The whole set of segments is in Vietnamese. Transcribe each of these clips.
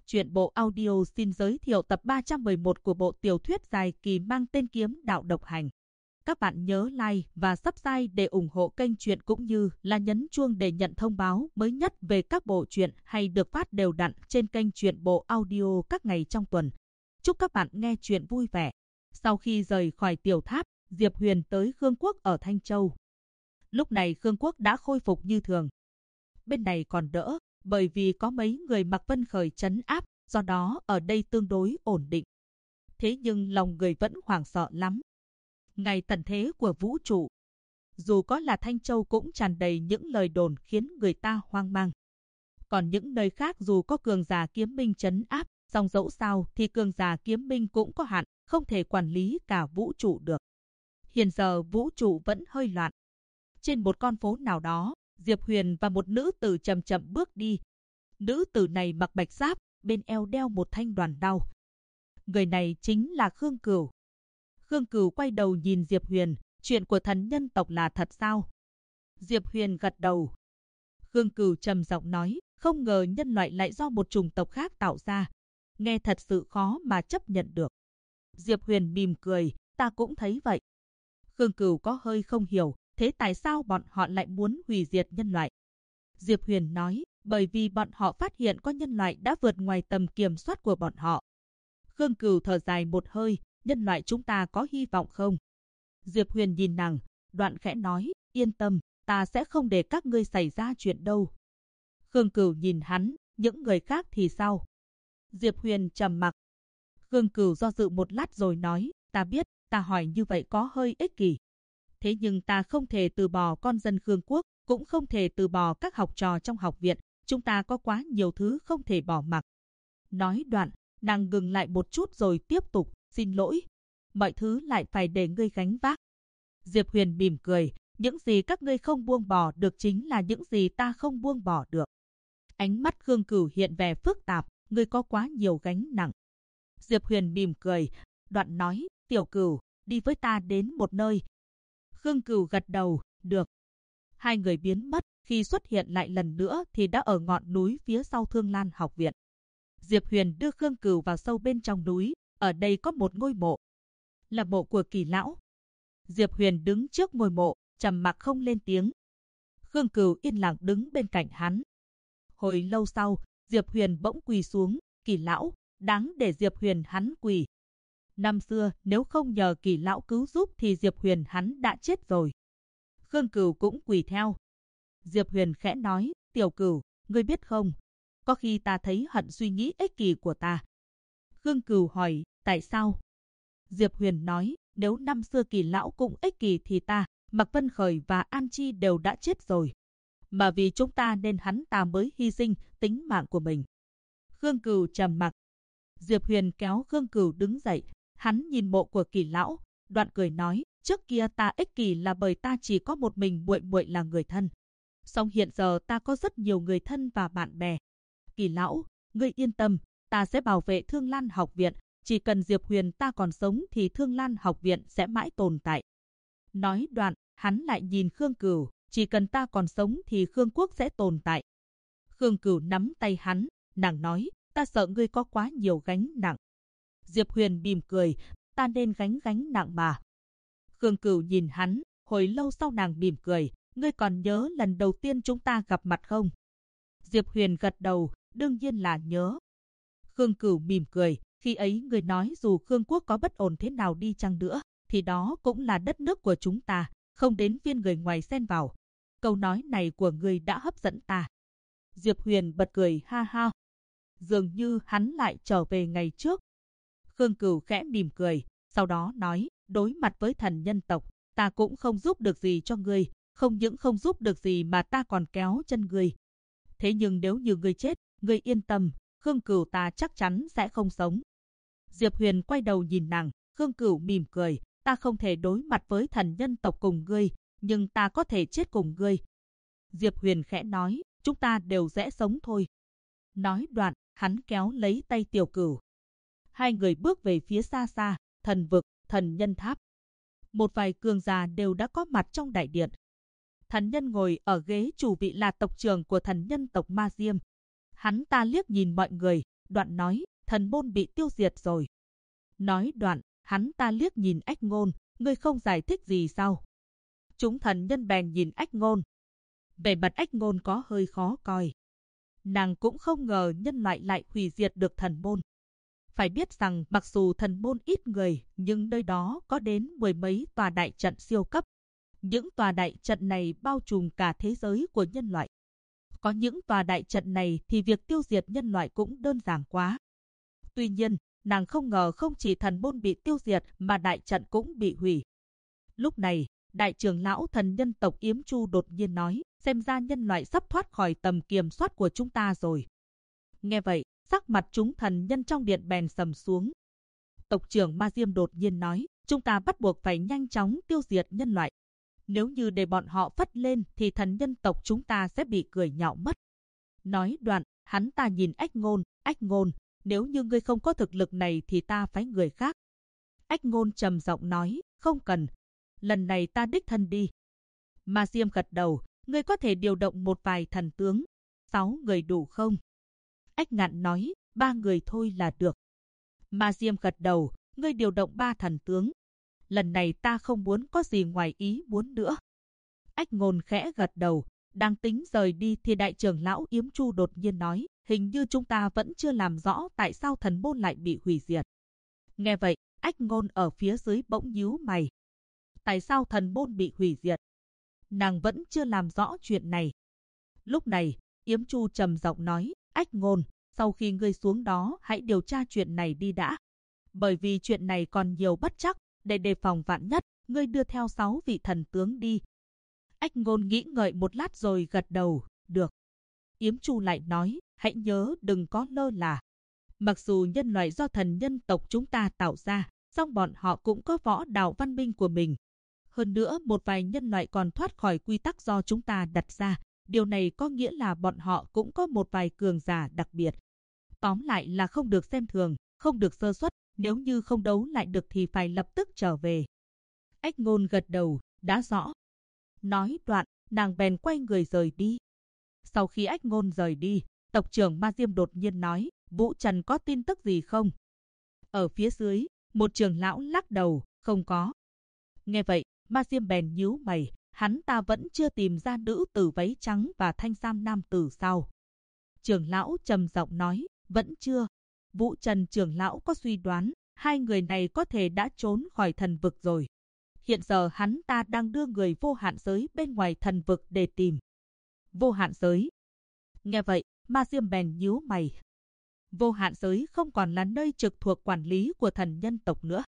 Truyện bộ audio xin giới thiệu tập 311 của bộ tiểu thuyết dài kỳ mang tên Kiếm Đạo Độc Hành. Các bạn nhớ like và subscribe để ủng hộ kênh truyện cũng như là nhấn chuông để nhận thông báo mới nhất về các bộ truyện hay được phát đều đặn trên kênh truyện bộ audio các ngày trong tuần. Chúc các bạn nghe truyện vui vẻ. Sau khi rời khỏi tiểu tháp, Diệp Huyền tới Khương Quốc ở Thanh Châu. Lúc này Khương Quốc đã khôi phục như thường. Bên này còn đỡ, bởi vì có mấy người Mạc Vân Khởi trấn áp, do đó ở đây tương đối ổn định. Thế nhưng lòng người vẫn hoảng sợ lắm. Ngày tận thế của vũ trụ, dù có là Thanh Châu cũng tràn đầy những lời đồn khiến người ta hoang mang. Còn những nơi khác dù có cường giả kiếm minh trấn áp, song dẫu sao thì cường giả kiếm minh cũng có hạn, không thể quản lý cả vũ trụ được. Hiện giờ vũ trụ vẫn hơi loạn. Trên một con phố nào đó, Diệp Huyền và một nữ tử chậm chậm bước đi. Nữ tử này mặc bạch giáp, bên eo đeo một thanh đoàn đao. Người này chính là Khương Cửu. Khương Cửu quay đầu nhìn Diệp Huyền, chuyện của thần nhân tộc là thật sao? Diệp Huyền gật đầu. Khương Cửu trầm giọng nói, không ngờ nhân loại lại do một chủng tộc khác tạo ra. Nghe thật sự khó mà chấp nhận được. Diệp Huyền mỉm cười, ta cũng thấy vậy. Khương Cửu có hơi không hiểu, thế tại sao bọn họ lại muốn hủy diệt nhân loại? Diệp Huyền nói, bởi vì bọn họ phát hiện có nhân loại đã vượt ngoài tầm kiểm soát của bọn họ. Khương Cửu thở dài một hơi, nhân loại chúng ta có hy vọng không? Diệp Huyền nhìn nàng, đoạn khẽ nói, yên tâm, ta sẽ không để các ngươi xảy ra chuyện đâu. Khương Cửu nhìn hắn, những người khác thì sao? Diệp Huyền trầm mặc. Khương Cửu do dự một lát rồi nói, ta biết, ta hỏi như vậy có hơi ích kỷ. Thế nhưng ta không thể từ bỏ con dân Khương Quốc, cũng không thể từ bỏ các học trò trong học viện, chúng ta có quá nhiều thứ không thể bỏ mặc. Nói đoạn, nàng ngừng lại một chút rồi tiếp tục, xin lỗi, mọi thứ lại phải để ngươi gánh vác. Diệp Huyền mỉm cười, những gì các ngươi không buông bỏ được chính là những gì ta không buông bỏ được. Ánh mắt Khương Cửu hiện vẻ phức tạp, ngươi có quá nhiều gánh nặng. Diệp Huyền mỉm cười, đoạn nói, Tiểu Cửu, đi với ta đến một nơi. Khương Cửu gật đầu, được. Hai người biến mất, khi xuất hiện lại lần nữa thì đã ở ngọn núi phía sau Thương Lan học viện. Diệp Huyền đưa Khương Cửu vào sâu bên trong núi, ở đây có một ngôi mộ. Là mộ của Kỳ lão. Diệp Huyền đứng trước ngôi mộ, trầm mặc không lên tiếng. Khương Cửu yên lặng đứng bên cạnh hắn. Hồi lâu sau, Diệp Huyền bỗng quỳ xuống, Kỳ lão, đáng để Diệp Huyền hắn quỳ. Năm xưa nếu không nhờ Kỳ lão cứu giúp thì Diệp Huyền hắn đã chết rồi. Khương Cửu cũng quỳ theo. Diệp Huyền khẽ nói, Tiểu Cửu, ngươi biết không, có khi ta thấy hận suy nghĩ ích kỷ của ta. Khương Cửu hỏi, tại sao? Diệp Huyền nói, nếu năm xưa Kỳ lão cũng ích kỷ thì ta, Mạc Vân Khởi và An Chi đều đã chết rồi. Mà vì chúng ta nên hắn ta mới hy sinh tính mạng của mình. Khương Cửu trầm mặc. Diệp Huyền kéo Khương Cửu đứng dậy, hắn nhìn mộ của Kỳ lão, đoạn cười nói, trước kia ta ích kỷ là bởi ta chỉ có một mình muội muội là người thân. Song hiện giờ ta có rất nhiều người thân và bạn bè. Kỳ lão, ngươi yên tâm, ta sẽ bảo vệ Thương Lan học viện, chỉ cần Diệp Huyền ta còn sống thì Thương Lan học viện sẽ mãi tồn tại. Nói đoạn, hắn lại nhìn Khương Cửu, chỉ cần ta còn sống thì Khương Quốc sẽ tồn tại. Khương Cửu nắm tay hắn, nàng nói, ta sợ ngươi có quá nhiều gánh nặng. Diệp Huyền mỉm cười, ta nên gánh nặng mà. Khương Cửu nhìn hắn, hồi lâu sau nàng mỉm cười, ngươi còn nhớ lần đầu tiên chúng ta gặp mặt không? Diệp Huyền gật đầu, đương nhiên là nhớ. Khương Cửu mỉm cười, khi ấy ngươi nói dù Khương Quốc có bất ổn thế nào đi chăng nữa, thì đó cũng là đất nước của chúng ta, không đến phiên người ngoài xen vào. Câu nói này của ngươi đã hấp dẫn ta. Diệp Huyền bật cười ha ha. Dường như hắn lại trở về ngày trước. Khương Cửu khẽ mỉm cười, sau đó nói, đối mặt với thần nhân tộc, ta cũng không giúp được gì cho ngươi, không những không giúp được gì mà ta còn kéo chân ngươi. Thế nhưng nếu như ngươi chết, ngươi yên tâm, Khương Cửu ta chắc chắn sẽ không sống. Diệp Huyền quay đầu nhìn nàng, Khương Cửu mỉm cười, ta không thể đối mặt với thần nhân tộc cùng ngươi, nhưng ta có thể chết cùng ngươi. Diệp Huyền khẽ nói, chúng ta đều sẽ sống thôi. Nói đoạn, hắn kéo lấy tay Tiểu Cửu. Hai người bước về phía xa xa, thần vực, thần nhân tháp. Một vài cường giả đều đã có mặt trong đại điện. Thần nhân ngồi ở ghế chủ vị là tộc trưởng của thần nhân tộc Ma Diêm. Hắn ta liếc nhìn mọi người, Đoạn nói, thần môn bị tiêu diệt rồi. Nói đoạn, hắn ta liếc nhìn Ách Ngôn, ngươi không giải thích gì sao? Chúng thần nhân bèn nhìn Ách Ngôn. Vẻ mặt Ách Ngôn có hơi khó coi. Nàng cũng không ngờ nhân loại lại hủy diệt được thần môn. Phải biết rằng mặc dù thần môn ít người, nhưng nơi đó có đến 10 mấy tòa đại trận siêu cấp. Những tòa đại trận này bao trùm cả thế giới của nhân loại. Có những tòa đại trận này thì việc tiêu diệt nhân loại cũng đơn giản quá. Tuy nhiên, nàng không ngờ không chỉ thần môn bị tiêu diệt mà đại trận cũng bị hủy. Lúc này, đại trưởng lão thần nhân tộc Yếm Chu đột nhiên nói, xem ra nhân loại sắp thoát khỏi tầm kiểm soát của chúng ta rồi. Nghe vậy, sắc mặt chúng thần nhân trong điện bèn sầm xuống. Tộc trưởng Ma Diêm đột nhiên nói, chúng ta bắt buộc phải nhanh chóng tiêu diệt nhân loại. Nếu như để bọn họ phất lên thì thần nhân tộc chúng ta sẽ bị cười nhạo mất. Nói đoạn, hắn ta nhìn Ách Ngôn, nếu như ngươi không có thực lực này thì ta phái người khác. Ách Ngôn trầm giọng nói, không cần, lần này ta đích thân đi. Ma Diêm gật đầu, ngươi có thể điều động một vài thần tướng. 6 người đủ không? Ách Ngạn nói, 3 người thôi là được. Ma Diêm gật đầu, ngươi điều động 3 thần tướng. Lần này ta không muốn có gì ngoài ý muốn nữa. Ách Ngôn khẽ gật đầu, đang tính rời đi thì đại trưởng lão Yếm Chu đột nhiên nói, hình như chúng ta vẫn chưa làm rõ tại sao thần môn lại bị hủy diệt. Nghe vậy, Ách Ngôn ở phía dưới bỗng nhíu mày. Tại sao thần môn bị hủy diệt? Nàng vẫn chưa làm rõ chuyện này. Lúc này, Yếm Chu trầm giọng nói, Ách Ngôn, sau khi ngươi xuống đó hãy điều tra chuyện này đi đã. Bởi vì chuyện này còn nhiều bất trắc, để đề phòng vạn nhất, ngươi đưa theo 6 vị thần tướng đi. Ách Ngôn nghĩ ngợi một lát rồi gật đầu, được. Yếm Chu lại nói, hãy nhớ đừng có lơ là. Mặc dù nhân loại do thần nhân tộc chúng ta tạo ra, song bọn họ cũng có võ đạo văn minh của mình. Hơn nữa, một vài nhân loại còn thoát khỏi quy tắc do chúng ta đặt ra. Điều này có nghĩa là bọn họ cũng có một vài cường giả đặc biệt. Tóm lại là không được xem thường, không được sơ suất, nếu như không đấu lại được thì phải lập tức trở về. Ách Ngôn gật đầu, đã rõ. Nói đoạn, nàng bèn quay người rời đi. Sau khi Ách Ngôn rời đi, tộc trưởng Ma Diêm đột nhiên nói, Vũ Trần có tin tức gì không? Ở phía dưới, một trưởng lão lắc đầu, không có. Nghe vậy, Ma Diêm bèn nhíu mày, hắn ta vẫn chưa tìm ra nữ tử váy trắng và thanh sam nam tử sao? Trưởng lão trầm giọng nói, vẫn chưa. Vũ Trần trưởng lão có suy đoán, 2 người này có thể đã trốn khỏi thần vực rồi. Hiện giờ hắn ta đang đưa người vô hạn giới bên ngoài thần vực để tìm. Vô hạn giới. Nghe vậy, Ma Diêm bèn nhíu mày. Vô hạn giới không còn là nơi trực thuộc quản lý của thần nhân tộc nữa.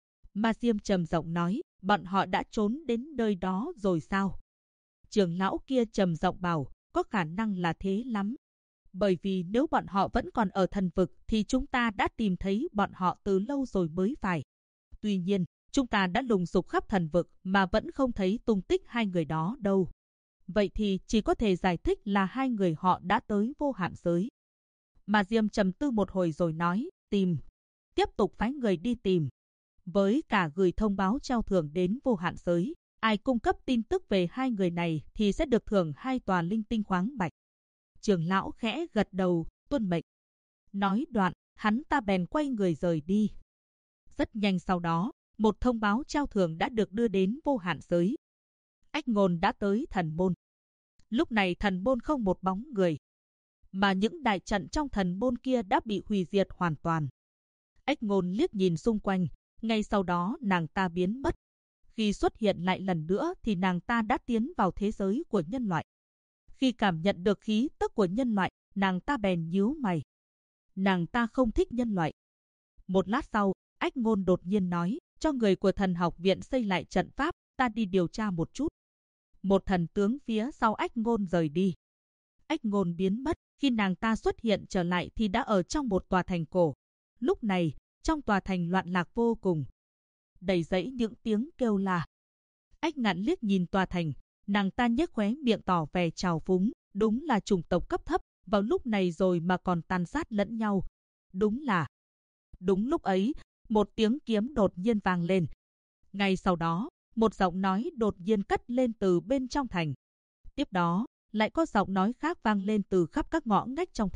Ma Diêm trầm giọng nói, bọn họ đã trốn đến nơi đó rồi sao? Trưởng lão kia trầm giọng bảo, có khả năng là thế lắm. Bởi vì nếu bọn họ vẫn còn ở thần vực thì chúng ta đã tìm thấy bọn họ từ lâu rồi mới phải. Tuy nhiên, chúng ta đã lùng sục khắp thần vực mà vẫn không thấy tung tích 2 người đó đâu. Vậy thì chỉ có thể giải thích là 2 người họ đã tới vô hạn giới. Ma Diêm trầm tư một hồi rồi nói, tìm. Tiếp tục phái người đi tìm. Với cả gửi thông báo treo thưởng đến vô hạn giới. Ai cung cấp tin tức về 2 người này thì sẽ được thưởng 2 tòa linh tinh khoáng bạch. Trưởng lão khẽ gật đầu, tuân mệnh. Nói đoạn, hắn ta bèn quay người rời đi. Rất nhanh sau đó, một thông báo treo thưởng đã được đưa đến vô hạn giới. Ách Ngôn đã tới thần môn. Lúc này thần môn không một bóng người, mà những đại trận trong thần môn kia đã bị hủy diệt hoàn toàn. Ách Ngôn liếc nhìn xung quanh, ngay sau đó nàng ta biến mất. Khi xuất hiện lại lần nữa thì nàng ta đã tiến vào thế giới của nhân loại. Khi cảm nhận được khí tức của nhân loại, nàng ta bèn nhíu mày. Nàng ta không thích nhân loại. Một lát sau, Ách Ngôn đột nhiên nói, cho người của thần học viện xây lại trận pháp, ta đi điều tra một chút. Một thần tướng phía sau Ách Ngôn rời đi. Ách Ngôn biến mất, khi nàng ta xuất hiện trở lại thì đã ở trong một tòa thành cổ. Lúc này, trong tòa thành loạn lạc vô cùng, đầy dẫy những tiếng kêu la. Ách Ngạn liếc nhìn tòa thành, nàng ta nhếch khóe miệng tỏ vẻ trào phúng, đúng là chủng tộc cấp thấp, vào lúc này rồi mà còn tàn sát lẫn nhau. Đúng lúc ấy, một tiếng kiếm đột nhiên vang lên. Ngay sau đó, một giọng nói đột nhiên cất lên từ bên trong thành. Tiếp đó, lại có giọng nói khác vang lên từ khắp các ngõ ngách trong thành.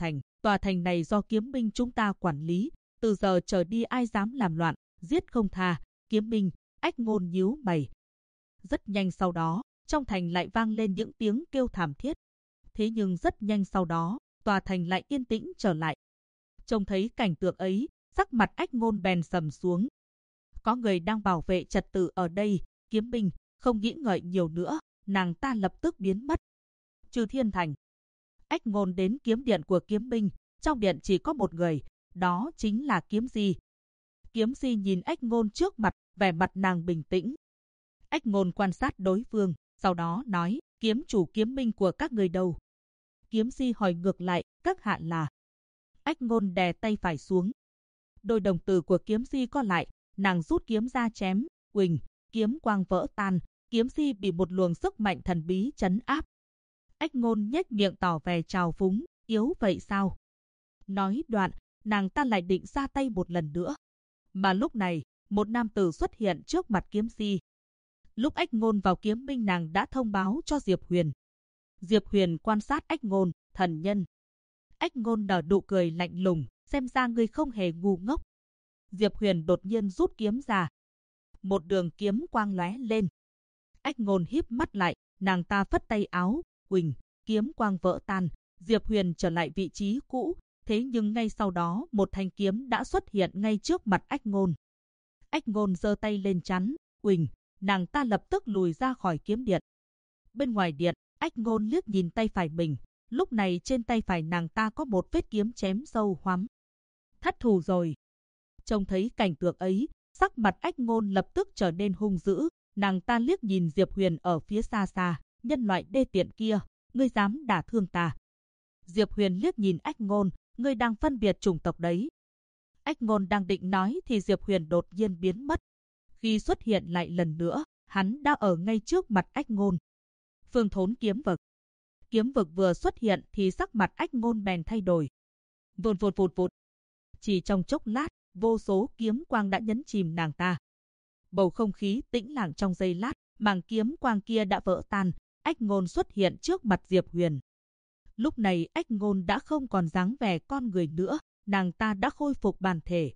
Tòa thành này do kiếm binh chúng ta quản lý, từ giờ trở đi ai dám làm loạn, giết không tha. Kiếm binh, Ách Ngôn nhíu mày. Rất nhanh sau đó, trong thành lại vang lên những tiếng kêu thảm thiết. Thế nhưng rất nhanh sau đó, tòa thành lại yên tĩnh trở lại. Trông thấy cảnh tượng ấy, sắc mặt Ách Ngôn bèn sầm xuống. Có người đang bảo vệ trật tự ở đây, kiếm binh, không nghĩ ngợi nhiều nữa, nàng ta lập tức biến mất. Trừ Thiên Thành. Ách Ngôn đến kiếm điện của kiếm binh, trong điện chỉ có một người, đó chính là Kiếm Di. Kiếm Di nhìn Ách Ngôn trước mặt, vẻ mặt nàng bình tĩnh. Ách Ngôn quan sát đối phương, sau đó nói, kiếm chủ kiếm binh của các người đâu? Kiếm Di hỏi ngược lại, các hạ là? Ách Ngôn đè tay phải xuống. Đôi đồng tử của Kiếm Di co lại, nàng rút kiếm ra chém, uỳnh, kiếm quang vỡ tan, Kiếm Di bị một luồng sức mạnh thần bí trấn áp. Ách Ngôn nhếch miệng tỏ vẻ trào phúng, yếu vậy sao? Nói đoạn, nàng ta lại định ra tay một lần nữa. Mà lúc này, một nam tử xuất hiện trước mặt Kiếm Di. Lúc Ách Ngôn vào kiếm binh nàng đã thông báo cho Diệp Huyền. Diệp Huyền quan sát Ách Ngôn, thần nhân. Ách Ngôn nở nụ cười lạnh lùng, xem ra ngươi không hề ngu ngốc. Diệp Huyền đột nhiên rút kiếm ra. Một đường kiếm quang lóe lên. Ách Ngôn híp mắt lại, nàng ta phất tay áo, huỳnh, kiếm quang vỡ tan, Diệp Huyền trở lại vị trí cũ, thế nhưng ngay sau đó một thanh kiếm đã xuất hiện ngay trước mặt Ách Ngôn. Ách Ngôn giơ tay lên chắn, huỳnh, nàng ta lập tức lùi ra khỏi kiếm điện. Bên ngoài điện, Ách Ngôn liếc nhìn tay phải mình, lúc này trên tay phải nàng ta có một vết kiếm chém sâu hoắm. Thất thủ rồi. Trông thấy cảnh tượng ấy, sắc mặt Ách Ngôn lập tức trở nên hung dữ, nàng ta liếc nhìn Diệp Huyền ở phía xa xa, nhân loại đê tiện kia, ngươi dám đả thương ta. Diệp Huyền liếc nhìn Ách Ngôn, ngươi đang phân biệt chủng tộc đấy. Ách Ngôn đang định nói thì Diệp Huyền đột nhiên biến mất. Khi xuất hiện lại lần nữa, hắn đã ở ngay trước mặt Ách Ngôn. Phương Thốn kiếm vực. Kiếm vực vừa xuất hiện thì sắc mặt Ách Ngôn bèn thay đổi. Vụt vụt vụt vụt. Chỉ trong chốc lát, vô số kiếm quang đã nhấn chìm nàng ta. Bầu không khí tĩnh lặng trong giây lát, màng kiếm quang kia đã vỡ tan, Ách Ngôn xuất hiện trước mặt Diệp Huyền. Lúc này Ách Ngôn đã không còn dáng vẻ con người nữa, nàng ta đã khôi phục bản thể.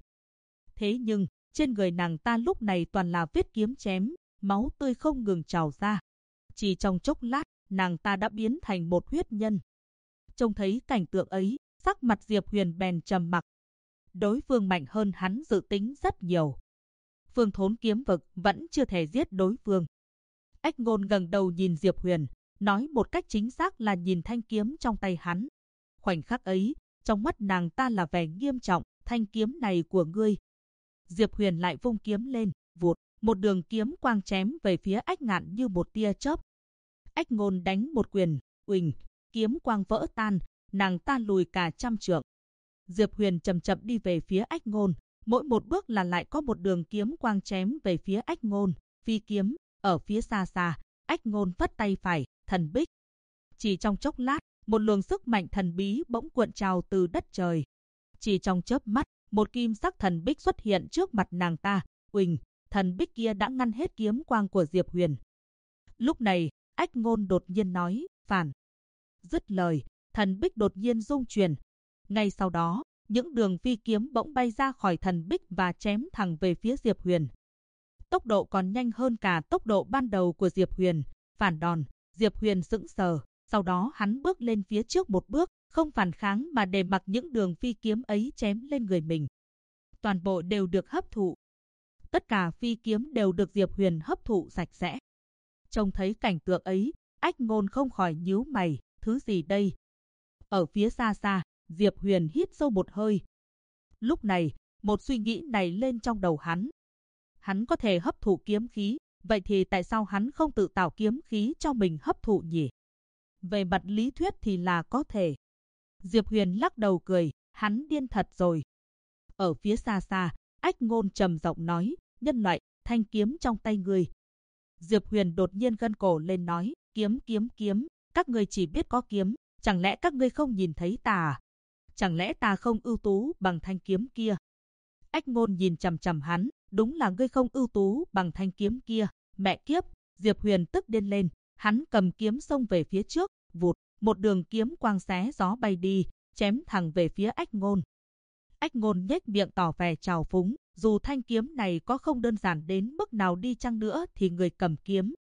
Thế nhưng, trên người nàng ta lúc này toàn là vết kiếm chém, máu tươi không ngừng trào ra. Chỉ trong chốc lát, nàng ta đã biến thành một huyết nhân. Trông thấy cảnh tượng ấy, sắc mặt Diệp Huyền bèn trầm mặc. Đối phương mạnh hơn hắn dự tính rất nhiều. Phương Thốn kiếm vực vẫn chưa thể giết đối phương. Ách Ngôn ngẩng đầu nhìn Diệp Huyền, nói một cách chính xác là nhìn thanh kiếm trong tay hắn. Khoảnh khắc ấy, trong mắt nàng ta là vẻ nghiêm trọng, thanh kiếm này của ngươi. Diệp Huyền lại vung kiếm lên, vụt, một đường kiếm quang chém về phía Ách Ngạn như một tia chớp. Ách Ngôn đánh một quyền, uỳnh, kiếm quang vỡ tan, nàng ta lùi cả trăm trượng. Diệp Huyền chậm chậm đi về phía Ách Ngôn, mỗi một bước là lại có một đường kiếm quang chém về phía Ách Ngôn, phi kiếm, ở phía xa xa, Ách Ngôn phất tay phải, thần bích. Chỉ trong chốc lát, một luồng sức mạnh thần bí bỗng cuộn trào từ đất trời. Chỉ trong chớp mắt, một kim sắc thần bích xuất hiện trước mặt nàng ta, uỳnh, thần bích kia đã ngăn hết kiếm quang của Diệp Huyền. Lúc này, Ách Ngôn đột nhiên nói, phản. Dứt lời, thần bích đột nhiên rung chuyển. Ngay sau đó, những đường phi kiếm bỗng bay ra khỏi thần bích và chém thẳng về phía Diệp Huyền. Tốc độ còn nhanh hơn cả tốc độ ban đầu của Diệp Huyền. Phản đòn, Diệp Huyền sững sờ, sau đó hắn bước lên phía trước một bước, không phản kháng mà để mặc những đường phi kiếm ấy chém lên người mình. Toàn bộ đều được hấp thụ. Tất cả phi kiếm đều được Diệp Huyền hấp thụ sạch sẽ. Trông thấy cảnh tượng ấy, Ách Ngôn không khỏi nhíu mày, thứ gì đây? Ở phía xa xa, Diệp Huyền hít sâu một hơi. Lúc này, một suy nghĩ này lên trong đầu hắn. Hắn có thể hấp thụ kiếm khí, vậy thì tại sao hắn không tự tạo kiếm khí cho mình hấp thụ nhỉ? Về mặt lý thuyết thì là có thể. Diệp Huyền lắc đầu cười, hắn điên thật rồi. Ở phía xa xa, Ách Ngôn trầm giọng nói, nhân loại, thanh kiếm trong tay ngươi. Diệp Huyền đột nhiên gân cổ lên nói, kiếm kiếm kiếm, các ngươi chỉ biết có kiếm, chẳng lẽ các ngươi không nhìn thấy ta à? Chẳng lẽ ta không ưu tú bằng thanh kiếm kia? Ách Ngôn nhìn chằm chằm hắn, đúng là ngươi không ưu tú bằng thanh kiếm kia, mẹ kiếp. Diệp Huyền tức điên lên, hắn cầm kiếm xông về phía trước, vụt, một đường kiếm quang xé gió bay đi, chém thẳng về phía Ách Ngôn. Ách Ngôn nhếch miệng tỏ vẻ trào phúng, dù thanh kiếm này có không đơn giản đến mức nào đi chăng nữa thì người cầm kiếm.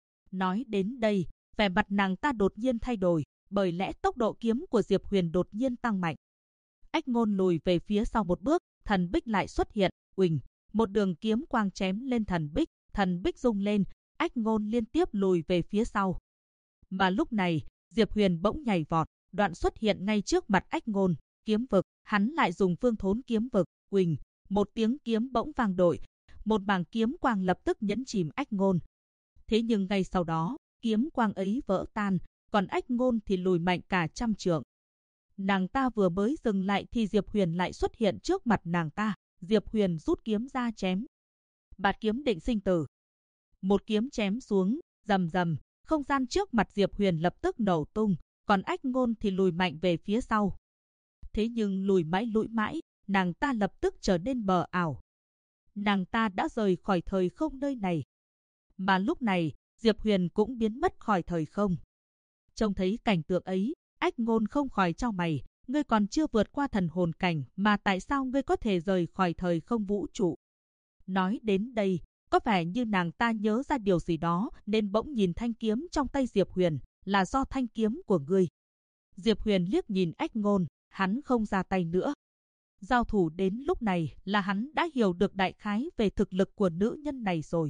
Nói đến đây, vẻ mặt nàng ta đột nhiên thay đổi, bởi lẽ tốc độ kiếm của Diệp Huyền đột nhiên tăng mạnh. Ách Ngôn lùi về phía sau một bước, thần bích lại xuất hiện, uỳnh, một đường kiếm quang chém lên thần bích rung lên, Ách Ngôn liên tiếp lùi về phía sau. Mà lúc này, Diệp Huyền bỗng nhảy vọt, đoạn xuất hiện ngay trước mặt Ách Ngôn, kiếm vực, hắn lại dùng phương thốn kiếm vực, uỳnh, một tiếng kiếm bỗng vang dội, một mảng kiếm quang lập tức nhấn chìm Ách Ngôn. Thế nhưng ngay sau đó, kiếm quang ấy vỡ tan, còn Ách Ngôn thì lùi mạnh cả 100 trượng. Nàng ta vừa mới dừng lại thì Diệp Huyền lại xuất hiện trước mặt nàng ta. Diệp Huyền rút kiếm ra chém. Bạt kiếm định sinh tử. Một kiếm chém xuống, rầm rầm, không gian trước mặt Diệp Huyền lập tức nổ tung, còn Ách Ngôn thì lùi mạnh về phía sau. Thế nhưng lùi mãi, nàng ta lập tức trở nên mờ ảo. Nàng ta đã rời khỏi thời không nơi này. Mà lúc này, Diệp Huyền cũng biến mất khỏi thời không. Trông thấy cảnh tượng ấy, Ách Ngôn không khỏi chau mày, ngươi còn chưa vượt qua thần hồn cảnh mà tại sao ngươi có thể rời khỏi thời không vũ trụ? Nói đến đây, có vẻ như nàng ta nhớ ra điều gì đó nên bỗng nhìn thanh kiếm trong tay Diệp Huyền, là do thanh kiếm của ngươi. Diệp Huyền liếc nhìn Ách Ngôn, hắn không ra tay nữa. Giao thủ đến lúc này là hắn đã hiểu được đại khái về thực lực của nữ nhân này rồi.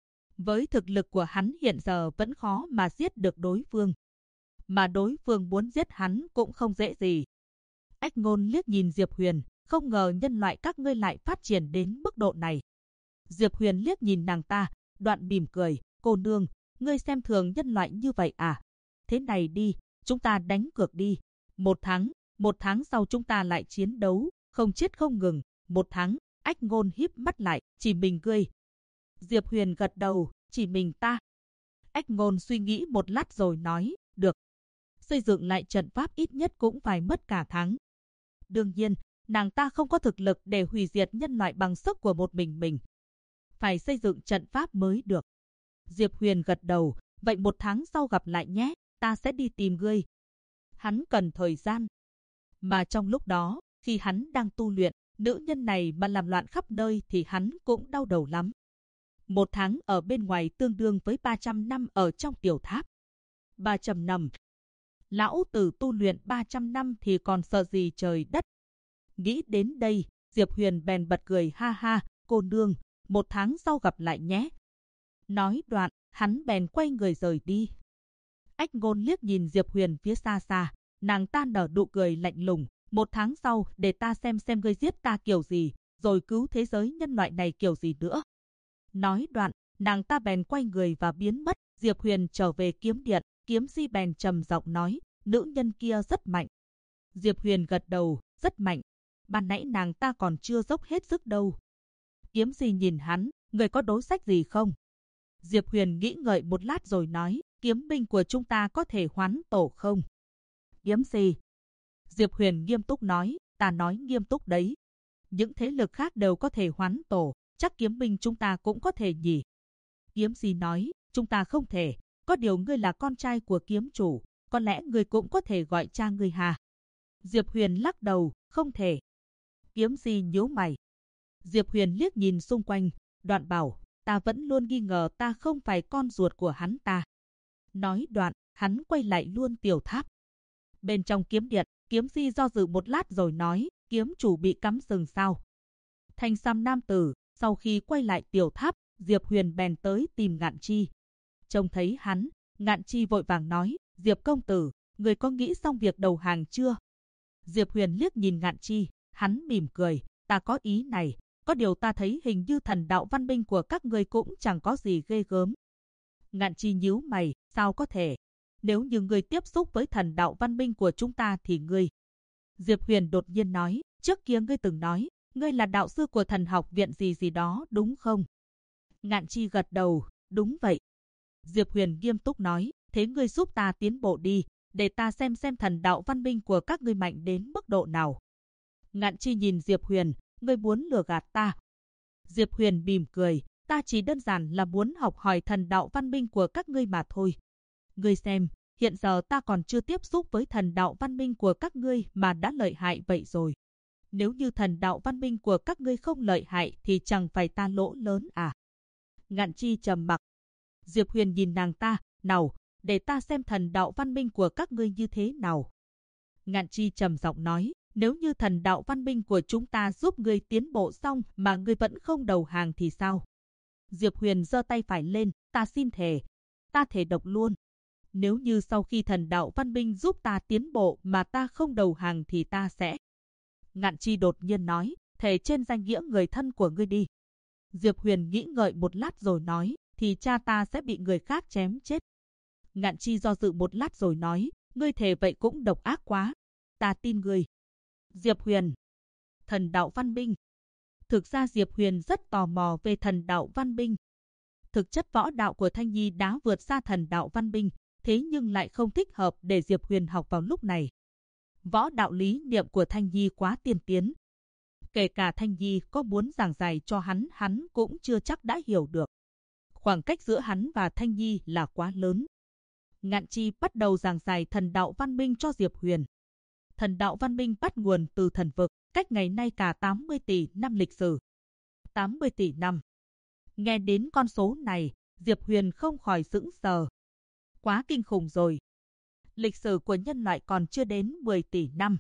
Với thực lực của hắn hiện giờ vẫn khó mà giết được đối phương. Mà đối phương muốn giết hắn cũng không dễ gì. Ách Ngôn liếc nhìn Diệp Huyền, không ngờ nhân loại các ngươi lại phát triển đến mức độ này. Diệp Huyền liếc nhìn nàng ta, đoạn mỉm cười, cô nương, ngươi xem thường nhân loại như vậy à? Thế này đi, chúng ta đánh cược đi. Một tháng sau chúng ta lại chiến đấu, không chết không ngừng. 1 tháng, Ách Ngôn híp mắt lại, chỉ mình ngươi. Diệp Huyền gật đầu, chỉ mình ta. Ách Ngôn suy nghĩ một lát rồi nói, được. Xây dựng lại trận pháp ít nhất cũng phải mất cả tháng. Đương nhiên, nàng ta không có thực lực để hủy diệt nhân loại bằng sức của một mình. Phải xây dựng trận pháp mới được. Diệp Huyền gật đầu, vậy 1 tháng sau gặp lại nhé, ta sẽ đi tìm ngươi. Hắn cần thời gian. Mà trong lúc đó, khi hắn đang tu luyện, nữ nhân này mà làm loạn khắp nơi thì hắn cũng đau đầu lắm. 1 tháng ở bên ngoài tương đương với 300 năm ở trong tiểu tháp. 300 năm. Lão tử tu luyện 300 năm thì còn sợ gì trời đất. Nghĩ đến đây, Diệp Huyền bèn bật cười ha ha, cô nương, 1 tháng sau gặp lại nhé. Nói đoạn, hắn bèn quay người rời đi. Ách Ngôn liếc nhìn Diệp Huyền phía xa xa, nàng ta nở nụ cười lạnh lùng, 1 tháng sau để ta xem ngươi giết ta kiểu gì, rồi cứu thế giới nhân loại này kiểu gì nữa. Nói đoạn, nàng ta bèn quay người và biến mất. Diệp Huyền trở về kiếm điện, Kiếm Si bèn trầm giọng nói, nữ nhân kia rất mạnh. Diệp Huyền gật đầu, rất mạnh. Ban nãy nàng ta còn chưa dốc hết sức đâu. Kiếm Si nhìn hắn, người có đối sách gì không? Diệp Huyền nghĩ ngợi một lát rồi nói, kiếm binh của chúng ta có thể hoán tổ không? Kiếm Si. Diệp Huyền nghiêm túc nói, ta nói nghiêm túc đấy. Những thế lực khác đều có thể hoán tổ, chắc kiếm binh chúng ta cũng có thể nhỉ? Kiếm Si nói, chúng ta không thể, có điều ngươi là con trai của kiếm chủ, có lẽ ngươi cũng có thể gọi cha ngươi hà. Diệp Huyền lắc đầu, không thể. Kiếm Si nhíu mày. Diệp Huyền liếc nhìn xung quanh, đoạn bảo, ta vẫn luôn nghi ngờ ta không phải con ruột của hắn ta. Nói đoạn, hắn quay lại luôn tiểu tháp. Bên trong kiếm điện, Kiếm Si do dự một lát rồi nói, kiếm chủ bị cắm sừng sao? Thanh sam nam tử, sau khi quay lại tiểu tháp, Diệp Huyền bèn tới tìm Ngạn Chi. Trông thấy hắn, Ngạn Chi vội vàng nói, Diệp công tử, người có nghĩ xong việc đầu hàng chưa? Diệp Huyền liếc nhìn Ngạn Chi, hắn mỉm cười, ta có ý này, có điều ta thấy hình như thần đạo văn binh của các ngươi cũng chẳng có gì ghê gớm. Ngạn Chi nhíu mày, sao có thể? Nếu như ngươi tiếp xúc với thần đạo văn binh của chúng ta thì ngươi. Diệp Huyền đột nhiên nói, trước kia ngươi từng nói, ngươi là đạo sư của thần học viện gì đó đúng không? Ngạn Chi gật đầu, đúng vậy. Diệp Huyền nghiêm túc nói, thế ngươi giúp ta tiến bộ đi, để ta xem thần đạo văn binh của các ngươi mạnh đến mức độ nào. Ngạn Chi nhìn Diệp Huyền, ngươi muốn lừa gạt ta. Diệp Huyền mỉm cười, ta chỉ đơn giản là muốn học hỏi thần đạo văn binh của các ngươi mà thôi. Ngươi xem, hiện giờ ta còn chưa tiếp xúc với thần đạo văn minh của các ngươi mà đã lợi hại vậy rồi. Nếu như thần đạo văn minh của các ngươi không lợi hại thì chẳng phải ta lỗ lớn à? Ngạn Chi trầm mặc. Diệp Huyền nhìn nàng ta, nào, để ta xem thần đạo văn minh của các ngươi như thế nào. Ngạn Chi trầm giọng nói, nếu như thần đạo văn minh của chúng ta giúp ngươi tiến bộ xong mà ngươi vẫn không đầu hàng thì sao? Diệp Huyền giơ tay phải lên, ta xin thề, ta thề độc luôn. Nếu như sau khi thần đạo văn minh giúp ta tiến bộ mà ta không đầu hàng thì ta sẽ... Ngạn Chi đột nhiên nói, thề trên danh nghĩa người thân của ngươi đi. Diệp Huyền nghĩ ngợi một lát rồi nói, thì cha ta sẽ bị người khác chém chết. Ngạn Chi do dự một lát rồi nói, ngươi thề vậy cũng độc ác quá. Ta tin ngươi. Diệp Huyền. Thần đạo văn minh. Thực ra Diệp Huyền rất tò mò về thần đạo văn minh. Thực chất võ đạo của Thanh Nhi đã vượt xa thần đạo văn minh, thế nhưng lại không thích hợp để Diệp Huyền học vào lúc này. Võ đạo lý niệm của Thanh Nhi quá tiên tiến. Kể cả Thanh Nhi có muốn giảng giải cho hắn cũng chưa chắc đã hiểu được. Khoảng cách giữa hắn và Thanh Nhi là quá lớn. Ngạn Chi bắt đầu giảng giải thần đạo văn minh cho Diệp Huyền. Thần đạo văn minh bắt nguồn từ thần vực, cách ngày nay cả 80 tỷ năm lịch sử. 80 tỷ năm. Nghe đến con số này, Diệp Huyền không khỏi sững sờ. Quá kinh khủng rồi. Lịch sử của nhân loại còn chưa đến 10 tỷ năm.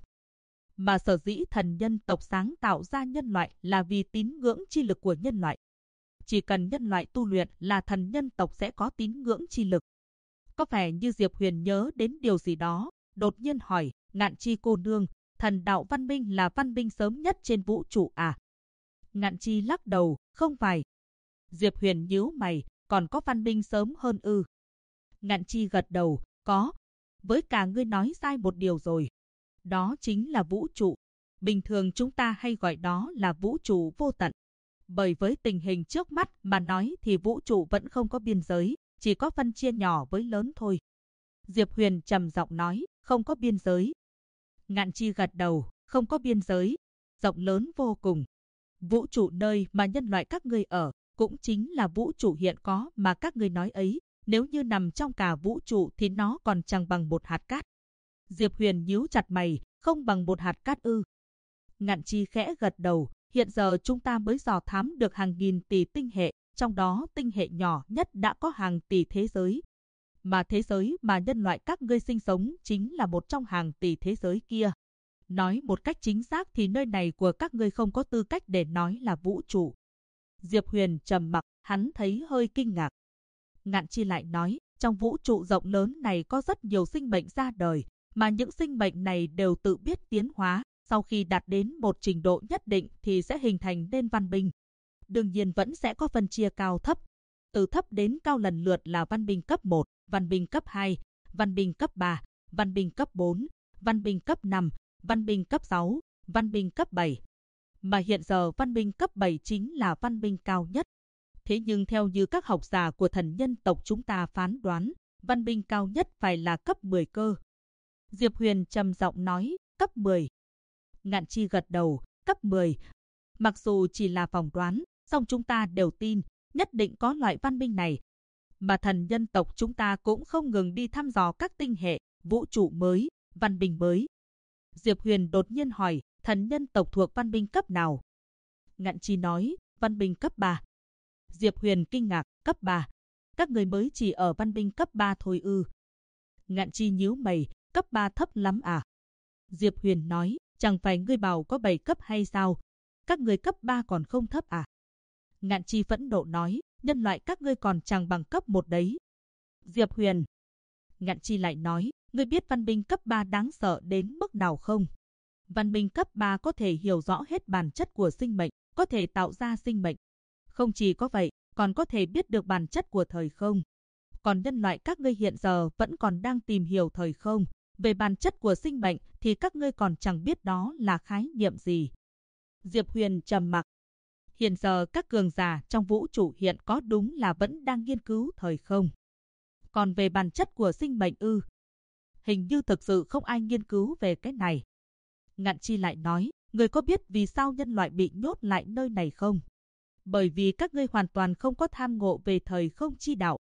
Mà sở dĩ thần nhân tộc sáng tạo ra nhân loại là vì tín ngưỡng chi lực của nhân loại. Chỉ cần nhân loại tu luyện là thần nhân tộc sẽ có tín ngưỡng chi lực. Có vẻ như Diệp Huyền nhớ đến điều gì đó, đột nhiên hỏi, Ngạn Chi cô nương, thần đạo văn minh là văn minh sớm nhất trên vũ trụ à? Ngạn Chi lắc đầu, không phải. Diệp Huyền nhíu mày, còn có văn minh sớm hơn ư? Ngạn Chi gật đầu, có. Với cả ngươi nói sai một điều rồi. Đó chính là vũ trụ. Bình thường chúng ta hay gọi đó là vũ trụ vô tận. Bởi với tình hình trước mắt mà nói thì vũ trụ vẫn không có biên giới, chỉ có phân chia nhỏ với lớn thôi. Diệp Huyền trầm giọng nói, không có biên giới. Ngạn Chi gật đầu, không có biên giới, rộng lớn vô cùng. Vũ trụ nơi mà nhân loại các ngươi ở, cũng chính là vũ trụ hiện có mà các ngươi nói ấy. Nếu như nằm trong cả vũ trụ thì nó còn chẳng bằng một hạt cát. Diệp Huyền nhíu chặt mày, không bằng một hạt cát ư? Ngạn Chi khẽ gật đầu, hiện giờ chúng ta mới dò thám được hàng nghìn tỷ tinh hệ, trong đó tinh hệ nhỏ nhất đã có hàng tỷ thế giới. Mà thế giới mà nhân loại các ngươi sinh sống chính là một trong hàng tỷ thế giới kia. Nói một cách chính xác thì nơi này của các ngươi không có tư cách để nói là vũ trụ. Diệp Huyền trầm mặc, hắn thấy hơi kinh ngạc. Ngạn Chi lại nói, trong vũ trụ rộng lớn này có rất nhiều sinh mệnh ra đời, mà những sinh mệnh này đều tự biết tiến hóa, sau khi đạt đến một trình độ nhất định thì sẽ hình thành nên văn minh. Đương nhiên vẫn sẽ có phân chia cao thấp. Từ thấp đến cao lần lượt là văn minh cấp 1, văn minh cấp 2, văn minh cấp 3, văn minh cấp 4, văn minh cấp 5, văn minh cấp 6, văn minh cấp 7. Mà hiện giờ văn minh cấp 7 chính là văn minh cao nhất. Thế nhưng theo như các học giả của thần nhân tộc chúng ta phán đoán, văn minh cao nhất phải là cấp 10 cơ. Diệp Huyền trầm giọng nói, cấp 10. Ngạn Chi gật đầu, cấp 10. Mặc dù chỉ là phỏng đoán, song chúng ta đều tin, nhất định có loại văn minh này. Mà thần nhân tộc chúng ta cũng không ngừng đi thăm dò các tinh hệ, vũ trụ mới, văn minh mới. Diệp Huyền đột nhiên hỏi, thần nhân tộc thuộc văn minh cấp nào? Ngạn Chi nói, văn minh cấp 3. Diệp Huyền kinh ngạc, cấp 3. Các người mới chỉ ở văn minh cấp 3 thôi ư? Ngạn Chi nhíu mày, cấp 3 thấp lắm à? Diệp Huyền nói, chẳng phải ngươi bảo có 7 cấp hay sao? Các người cấp 3 còn không thấp à? Ngạn Chi phẫn nộ nói, nhân loại các ngươi còn chẳng bằng cấp 1 đấy. Diệp Huyền. Ngạn Chi lại nói, ngươi biết văn minh cấp 3 đáng sợ đến mức nào không? Văn minh cấp 3 có thể hiểu rõ hết bản chất của sinh mệnh, có thể tạo ra sinh mệnh. Không chỉ có vậy, còn có thể biết được bản chất của thời không. Còn nhân loại các ngươi hiện giờ vẫn còn đang tìm hiểu thời không. Về bản chất của sinh mệnh thì các ngươi còn chẳng biết đó là khái niệm gì. Diệp Huyền trầm mặc. Hiện giờ các cường giả trong vũ trụ hiện có đúng là vẫn đang nghiên cứu thời không. Còn về bản chất của sinh mệnh ư? Hình như thực sự không ai nghiên cứu về cái này. Ngạn Chi lại nói, người có biết vì sao nhân loại bị nhốt lại nơi này không? Bởi vì các ngươi hoàn toàn không có tham ngộ về thời không chi đạo.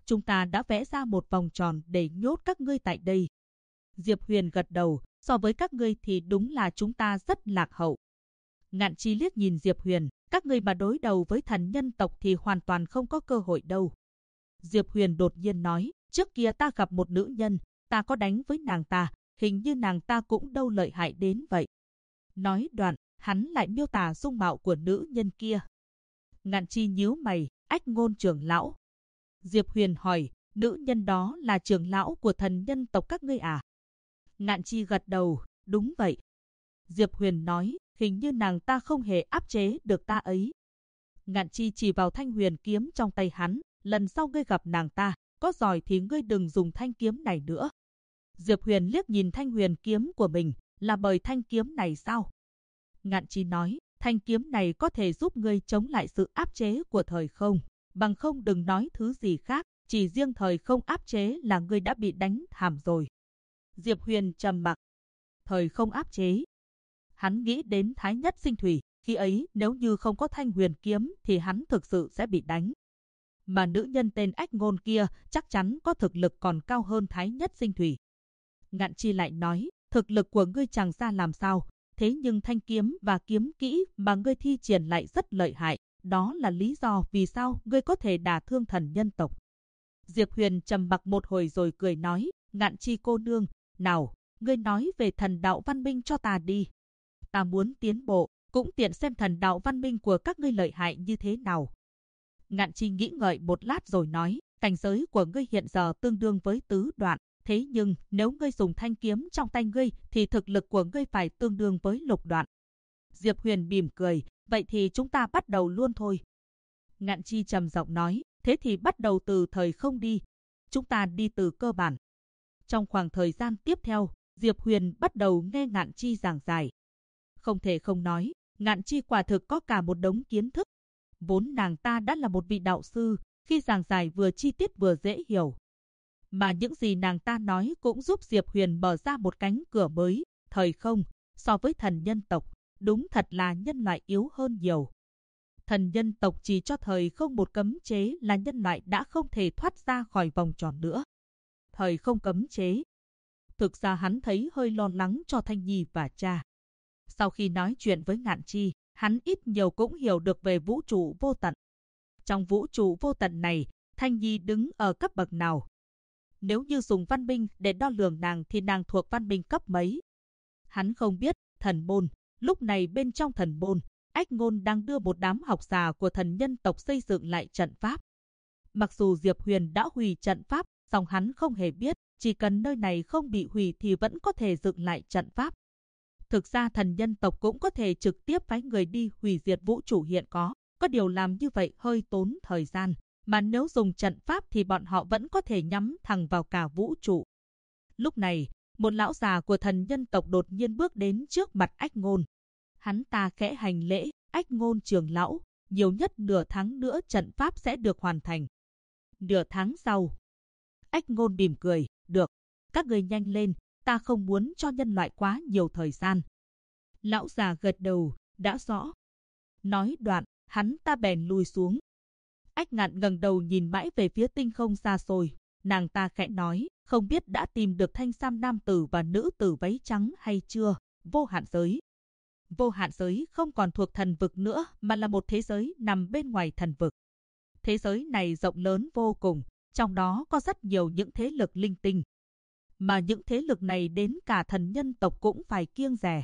chúng ta đã vẽ ra một vòng tròn để nhốt các ngươi tại đây. Diệp Huyền gật đầu, so với các ngươi thì đúng là chúng ta rất lạc hậu. Ngạn Chi liếc nhìn Diệp Huyền, các ngươi mà đối đầu với thần nhân tộc thì hoàn toàn không có cơ hội đâu. Diệp Huyền đột nhiên nói, trước kia ta gặp một nữ nhân, ta có đánh với nàng ta, hình như nàng ta cũng đâu lợi hại đến vậy. Nói đoạn, hắn lại miêu tả dung mạo của nữ nhân kia. Ngạn Chi nhíu mày, Ách Ngôn trưởng lão. Diệp Huyền hỏi, nữ nhân đó là trưởng lão của thần nhân tộc các ngươi à? Ngạn Chi gật đầu, đúng vậy. Diệp Huyền nói, hình như nàng ta không hề áp chế được ta ấy. Ngạn Chi chỉ vào thanh huyền kiếm trong tay hắn, lần sau ngươi gặp nàng ta, có giỏi thì ngươi đừng dùng thanh kiếm này nữa. Diệp Huyền liếc nhìn thanh huyền kiếm của mình, là bởi thanh kiếm này sao? Ngạn Chi nói, thanh kiếm này có thể giúp ngươi chống lại sự áp chế của thời không, bằng không đừng nói thứ gì khác, chỉ riêng thời không áp chế là ngươi đã bị đánh thảm rồi. Diệp Huyền trầm mặc. Thời không áp chế. Hắn nghĩ đến Thái Nhất Sinh Thủy, khi ấy nếu như không có thanh huyền kiếm thì hắn thực sự sẽ bị đánh. Mà nữ nhân tên Ách Ngôn kia chắc chắn có thực lực còn cao hơn Thái Nhất Sinh Thủy. Ngạn Chi lại nói, thực lực của ngươi chẳng ra làm sao, thế nhưng thanh kiếm và kiếm kỹ mà ngươi thi triển lại rất lợi hại, đó là lý do vì sao ngươi có thể đả thương thần nhân tộc. Diệp Huyền trầm mặc một hồi rồi cười nói, Ngạn Chi cô nương, nào, ngươi nói về thần đạo văn minh cho ta đi. Ta muốn tiến bộ, cũng tiện xem thần đạo văn minh của các ngươi lợi hại như thế nào. Ngạn Chi nghĩ ngợi một lát rồi nói, cảnh giới của ngươi hiện giờ tương đương với tứ đoạn, thế nhưng nếu ngươi dùng thanh kiếm trong tay ngươi thì thực lực của ngươi phải tương đương với lục đoạn. Diệp Huyền mỉm cười, vậy thì chúng ta bắt đầu luôn thôi. Ngạn Chi trầm giọng nói, thế thì bắt đầu từ thời không đi. Chúng ta đi từ cơ bản. Trong khoảng thời gian tiếp theo, Diệp Huyền bắt đầu nghe Ngạn Chi giảng giải. Không thể không nói, Ngạn Chi quả thực có cả một đống kiến thức. Vốn nàng ta đã là một vị đạo sư, khi giảng giải vừa chi tiết vừa dễ hiểu. Mà những gì nàng ta nói cũng giúp Diệp Huyền mở ra một cánh cửa mới, thời không, so với thần nhân tộc, đúng thật là nhân loại yếu hơn nhiều. Thần nhân tộc chỉ cho thời không một cấm chế là nhân loại đã không thể thoát ra khỏi vòng tròn nữa. Thời không cấm chế. Thực ra hắn thấy hơi lo lắng cho Thanh Nhi và cha. Sau khi nói chuyện với Ngạn Chi, hắn ít nhiều cũng hiểu được về vũ trụ vô tận. Trong vũ trụ vô tận này, Thanh Nhi đứng ở cấp bậc nào? Nếu như dùng văn minh để đo lường nàng thì nàng thuộc văn minh cấp mấy? Hắn không biết. Thần môn. Lúc này bên trong thần môn, Ách Ngôn đang đưa một đám học giả của thần nhân tộc xây dựng lại trận pháp. Mặc dù Diệp Huyền đã hủy trận pháp, song hắn không hề biết, chỉ cần nơi này không bị hủy thì vẫn có thể dựng lại trận pháp. Thực ra thần nhân tộc cũng có thể trực tiếp phái người đi hủy diệt vũ trụ hiện có điều làm như vậy hơi tốn thời gian, mà nếu dùng trận pháp thì bọn họ vẫn có thể nhắm thẳng vào cả vũ trụ. Lúc này, một lão già của thần nhân tộc đột nhiên bước đến trước mặt Ách Ngôn. Hắn ta khẽ hành lễ, Ách Ngôn trưởng lão, nhiều nhất nửa tháng nữa trận pháp sẽ được hoàn thành. Nửa tháng sau. Ách Ngôn mỉm cười, được, các người nhanh lên, ta không muốn cho nhân loại quá nhiều thời gian. Lão già gật đầu, đã rõ. Nói đoạn, hắn ta bèn lùi xuống. Ách Ngạn ngẩng đầu nhìn mãi về phía tinh không xa xôi, nàng ta khẽ nói, không biết đã tìm được thanh sam nam tử và nữ tử váy trắng hay chưa? Vô hạn giới. Vô hạn giới không còn thuộc thần vực nữa mà là một thế giới nằm bên ngoài thần vực. Thế giới này rộng lớn vô cùng, trong đó có rất nhiều những thế lực linh tinh. Mà những thế lực này đến cả thần nhân tộc cũng phải kiêng dè.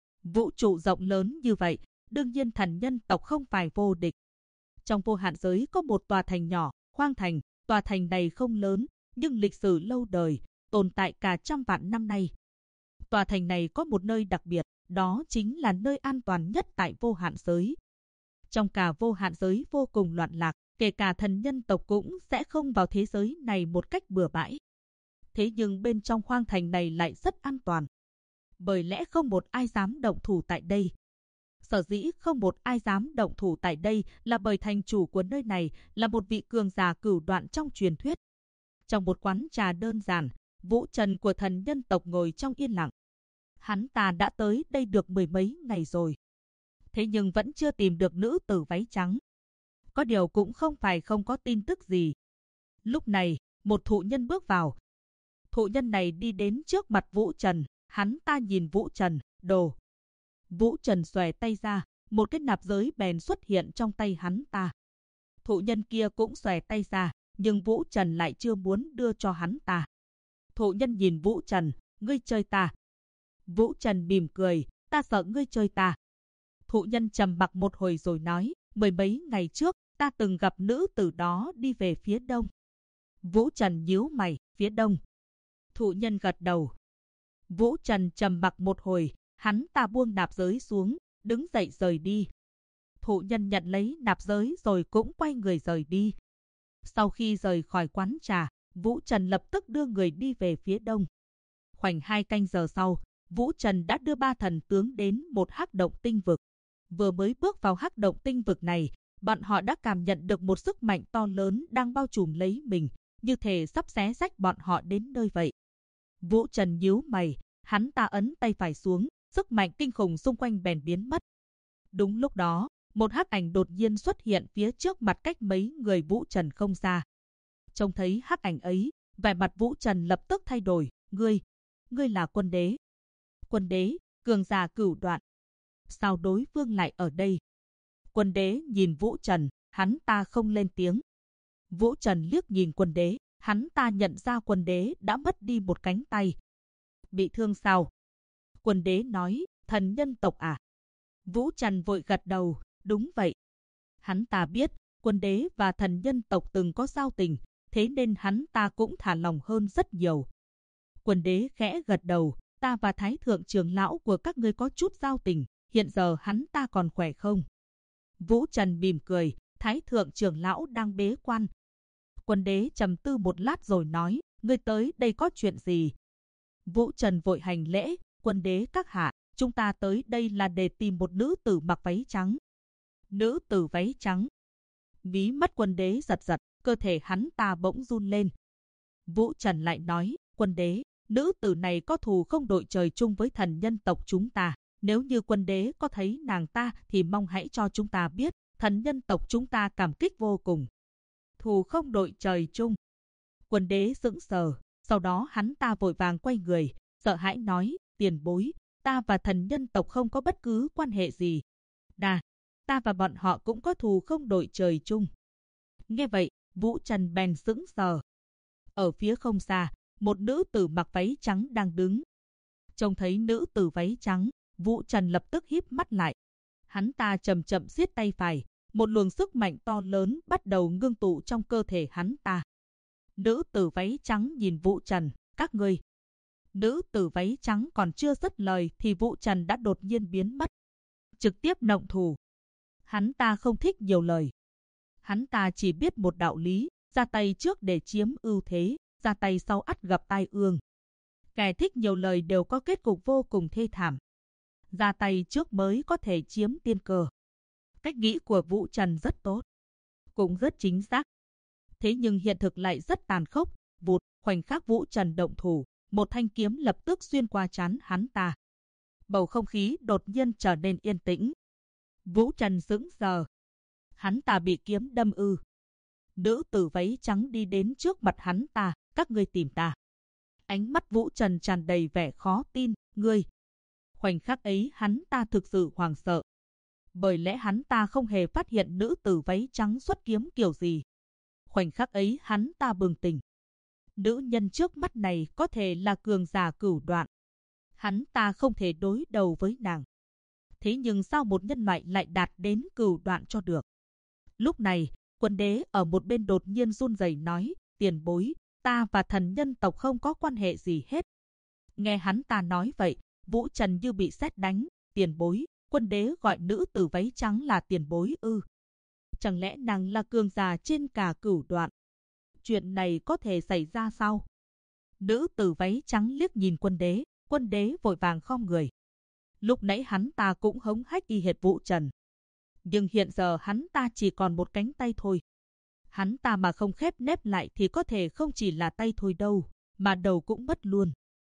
Vũ trụ rộng lớn như vậy, đương nhiên thần nhân tộc không phải vô địch. Trong vô hạn giới có một tòa thành nhỏ, Hoang Thành. Tòa thành này không lớn, nhưng lịch sử lâu đời, tồn tại cả trăm vạn năm nay. Tòa thành này có một nơi đặc biệt, đó chính là nơi an toàn nhất tại vô hạn giới. Trong cả vô hạn giới vô cùng loạn lạc, kể cả thần nhân tộc cũng sẽ không vào thế giới này một cách bừa bãi. Thế nhưng bên trong Hoang Thành này lại rất an toàn. Bởi lẽ không một ai dám động thủ tại đây. Sở dĩ không một ai dám động thủ tại đây là bởi thành chủ của nơi này là một vị cường giả cửu đoạn trong truyền thuyết. Trong một quán trà đơn giản, Vũ Trần của thần nhân tộc ngồi trong yên lặng. Hắn ta đã tới đây được mười mấy ngày rồi. Thế nhưng vẫn chưa tìm được nữ tử váy trắng. Có điều cũng không phải không có tin tức gì. Lúc này, một thụ nhân bước vào. Thụ nhân này đi đến trước mặt Vũ Trần, hắn ta nhìn Vũ Trần, đồ. Vũ Trần xòe tay ra, một cái nạp giới bèn xuất hiện trong tay hắn ta. Thụ nhân kia cũng xòe tay ra, nhưng Vũ Trần lại chưa muốn đưa cho hắn ta. Thụ nhân nhìn Vũ Trần, ngươi chơi ta. Vũ Trần mỉm cười, ta sợ ngươi chơi ta. Thụ nhân trầm mặc một hồi rồi nói, mười mấy ngày trước, ta từng gặp nữ tử đó đi về phía đông. Vũ Trần nhíu mày, phía đông. Thụ nhân gật đầu. Vũ Trần trầm mặc một hồi, hắn ta buông nạp giới xuống, đứng dậy rời đi. Thụ nhân nhận lấy nạp giới rồi cũng quay người rời đi. Sau khi rời khỏi quán trà, Vũ Trần lập tức đưa người đi về phía đông. Khoảnh 2 canh giờ sau, Vũ Trần đã đưa 3 thần tướng đến một hắc động tinh vực. Vừa mới bước vào hắc động tinh vực này, bọn họ đã cảm nhận được một sức mạnh to lớn đang bao trùm lấy mình, như thể sắp xé rách bọn họ đến nơi vậy. Vũ Trần nhíu mày, hắn ta ấn tay phải xuống, sức mạnh kinh khủng xung quanh bèn biến mất. Đúng lúc đó, một hắc ảnh đột nhiên xuất hiện phía trước mặt cách mấy người Vũ Trần không xa. Trông thấy hắc ảnh ấy, vẻ mặt Vũ Trần lập tức thay đổi, ngươi là Quân Đế. Quân Đế, cường giả cửu đoạn. Sao đối phương lại ở đây? Quân Đế nhìn Vũ Trần, hắn ta không lên tiếng. Vũ Trần liếc nhìn Quân Đế, hắn ta nhận ra Quân Đế đã mất đi một cánh tay. Bị thương sao? Quân Đế nói, thần nhân tộc à? Vũ Trần vội gật đầu, đúng vậy. Hắn ta biết, Quân Đế và thần nhân tộc từng có giao tình, thế nên hắn ta cũng thả lòng hơn rất nhiều. Quân Đế khẽ gật đầu, ta và Thái thượng trưởng lão của các ngươi có chút giao tình, hiện giờ hắn ta còn khỏe không? Vũ Trần mỉm cười, Thái thượng trưởng lão đang bế quan. Quân Đế trầm tư một lát rồi nói, ngươi tới đây có chuyện gì? Vũ Trần vội hành lễ, Quân Đế các hạ, chúng ta tới đây là để tìm một nữ tử mặc váy trắng. Nữ tử váy trắng. Mí mắt Quân Đế giật giật, cơ thể hắn ta bỗng run lên. Vũ Trần lại nói, Quân Đế, nữ tử này có thù không đội trời chung với thần nhân tộc chúng ta. Nếu như Quân Đế có thấy nàng ta thì mong hãy cho chúng ta biết, thần nhân tộc chúng ta cảm kích vô cùng. Thù không đội trời chung. Quân Đế sững sờ, sau đó hắn ta vội vàng quay người, sợ hãi nói, tiền bối, ta và thần nhân tộc không có bất cứ quan hệ gì. Ta và bọn họ cũng có thù không đội trời chung. Nghe vậy, Vũ Trần bèn sững sờ. Ở phía không xa, một nữ tử mặc váy trắng đang đứng. Trông thấy nữ tử váy trắng, Vũ Trần lập tức híp mắt lại. Hắn ta chậm chậm siết tay phải, một luồng sức mạnh to lớn bắt đầu ngưng tụ trong cơ thể hắn ta. Nữ tử váy trắng nhìn Vũ Trần, các ngươi. Nữ tử váy trắng còn chưa dứt lời thì Vũ Trần đã đột nhiên biến mất. Trực tiếp động thủ. Hắn ta không thích nhiều lời. Hắn ta chỉ biết một đạo lý, ra tay trước để chiếm ưu thế, ra tay sau ắt gặp tai ương. Kẻ thích nhiều lời đều có kết cục vô cùng thê thảm. Ra tay trước mới có thể chiếm tiên cơ. Cách nghĩ của Vũ Trần rất tốt, cũng rất chính xác. Thế nhưng hiện thực lại rất tàn khốc. Vụt, khoảnh khắc Vũ Trần động thủ, một thanh kiếm lập tức xuyên qua trán hắn ta. Bầu không khí đột nhiên trở nên yên tĩnh. Vũ Trần sững sờ. Hắn ta bị kiếm đâm ư? Nữ tử váy trắng đi đến trước mặt hắn ta, các ngươi tìm ta. Ánh mắt Vũ Trần tràn đầy vẻ khó tin, ngươi. Khoảnh khắc ấy hắn ta thực sự hoảng sợ. Bởi lẽ hắn ta không hề phát hiện nữ tử váy trắng xuất kiếm kiểu gì. Khoảnh khắc ấy hắn ta bừng tỉnh. Nữ nhân trước mắt này có thể là cường giả cửu đoạn. Hắn ta không thể đối đầu với nàng. Thế nhưng sao một nhân loại lại đạt đến cửu đoạn cho được? Lúc này, Quân Đế ở một bên đột nhiên run rẩy nói, tiền bối, ta và thần nhân tộc không có quan hệ gì hết. Nghe hắn ta nói vậy, Vũ Trần như bị sét đánh, tiền bối, Quân Đế gọi nữ tử váy trắng là tiền bối ư? Chẳng lẽ nàng là cường giả trên cả cửu đoạn? Chuyện này có thể xảy ra sao? Nữ tử váy trắng liếc nhìn Quân Đế vội vàng khom người. Lúc nãy hắn ta cũng hống hách y hệt Vũ Trần. Nhưng hiện giờ hắn ta chỉ còn một cánh tay thôi. Hắn ta mà không khép nép lại thì có thể không chỉ là tay thôi đâu, mà đầu cũng mất luôn.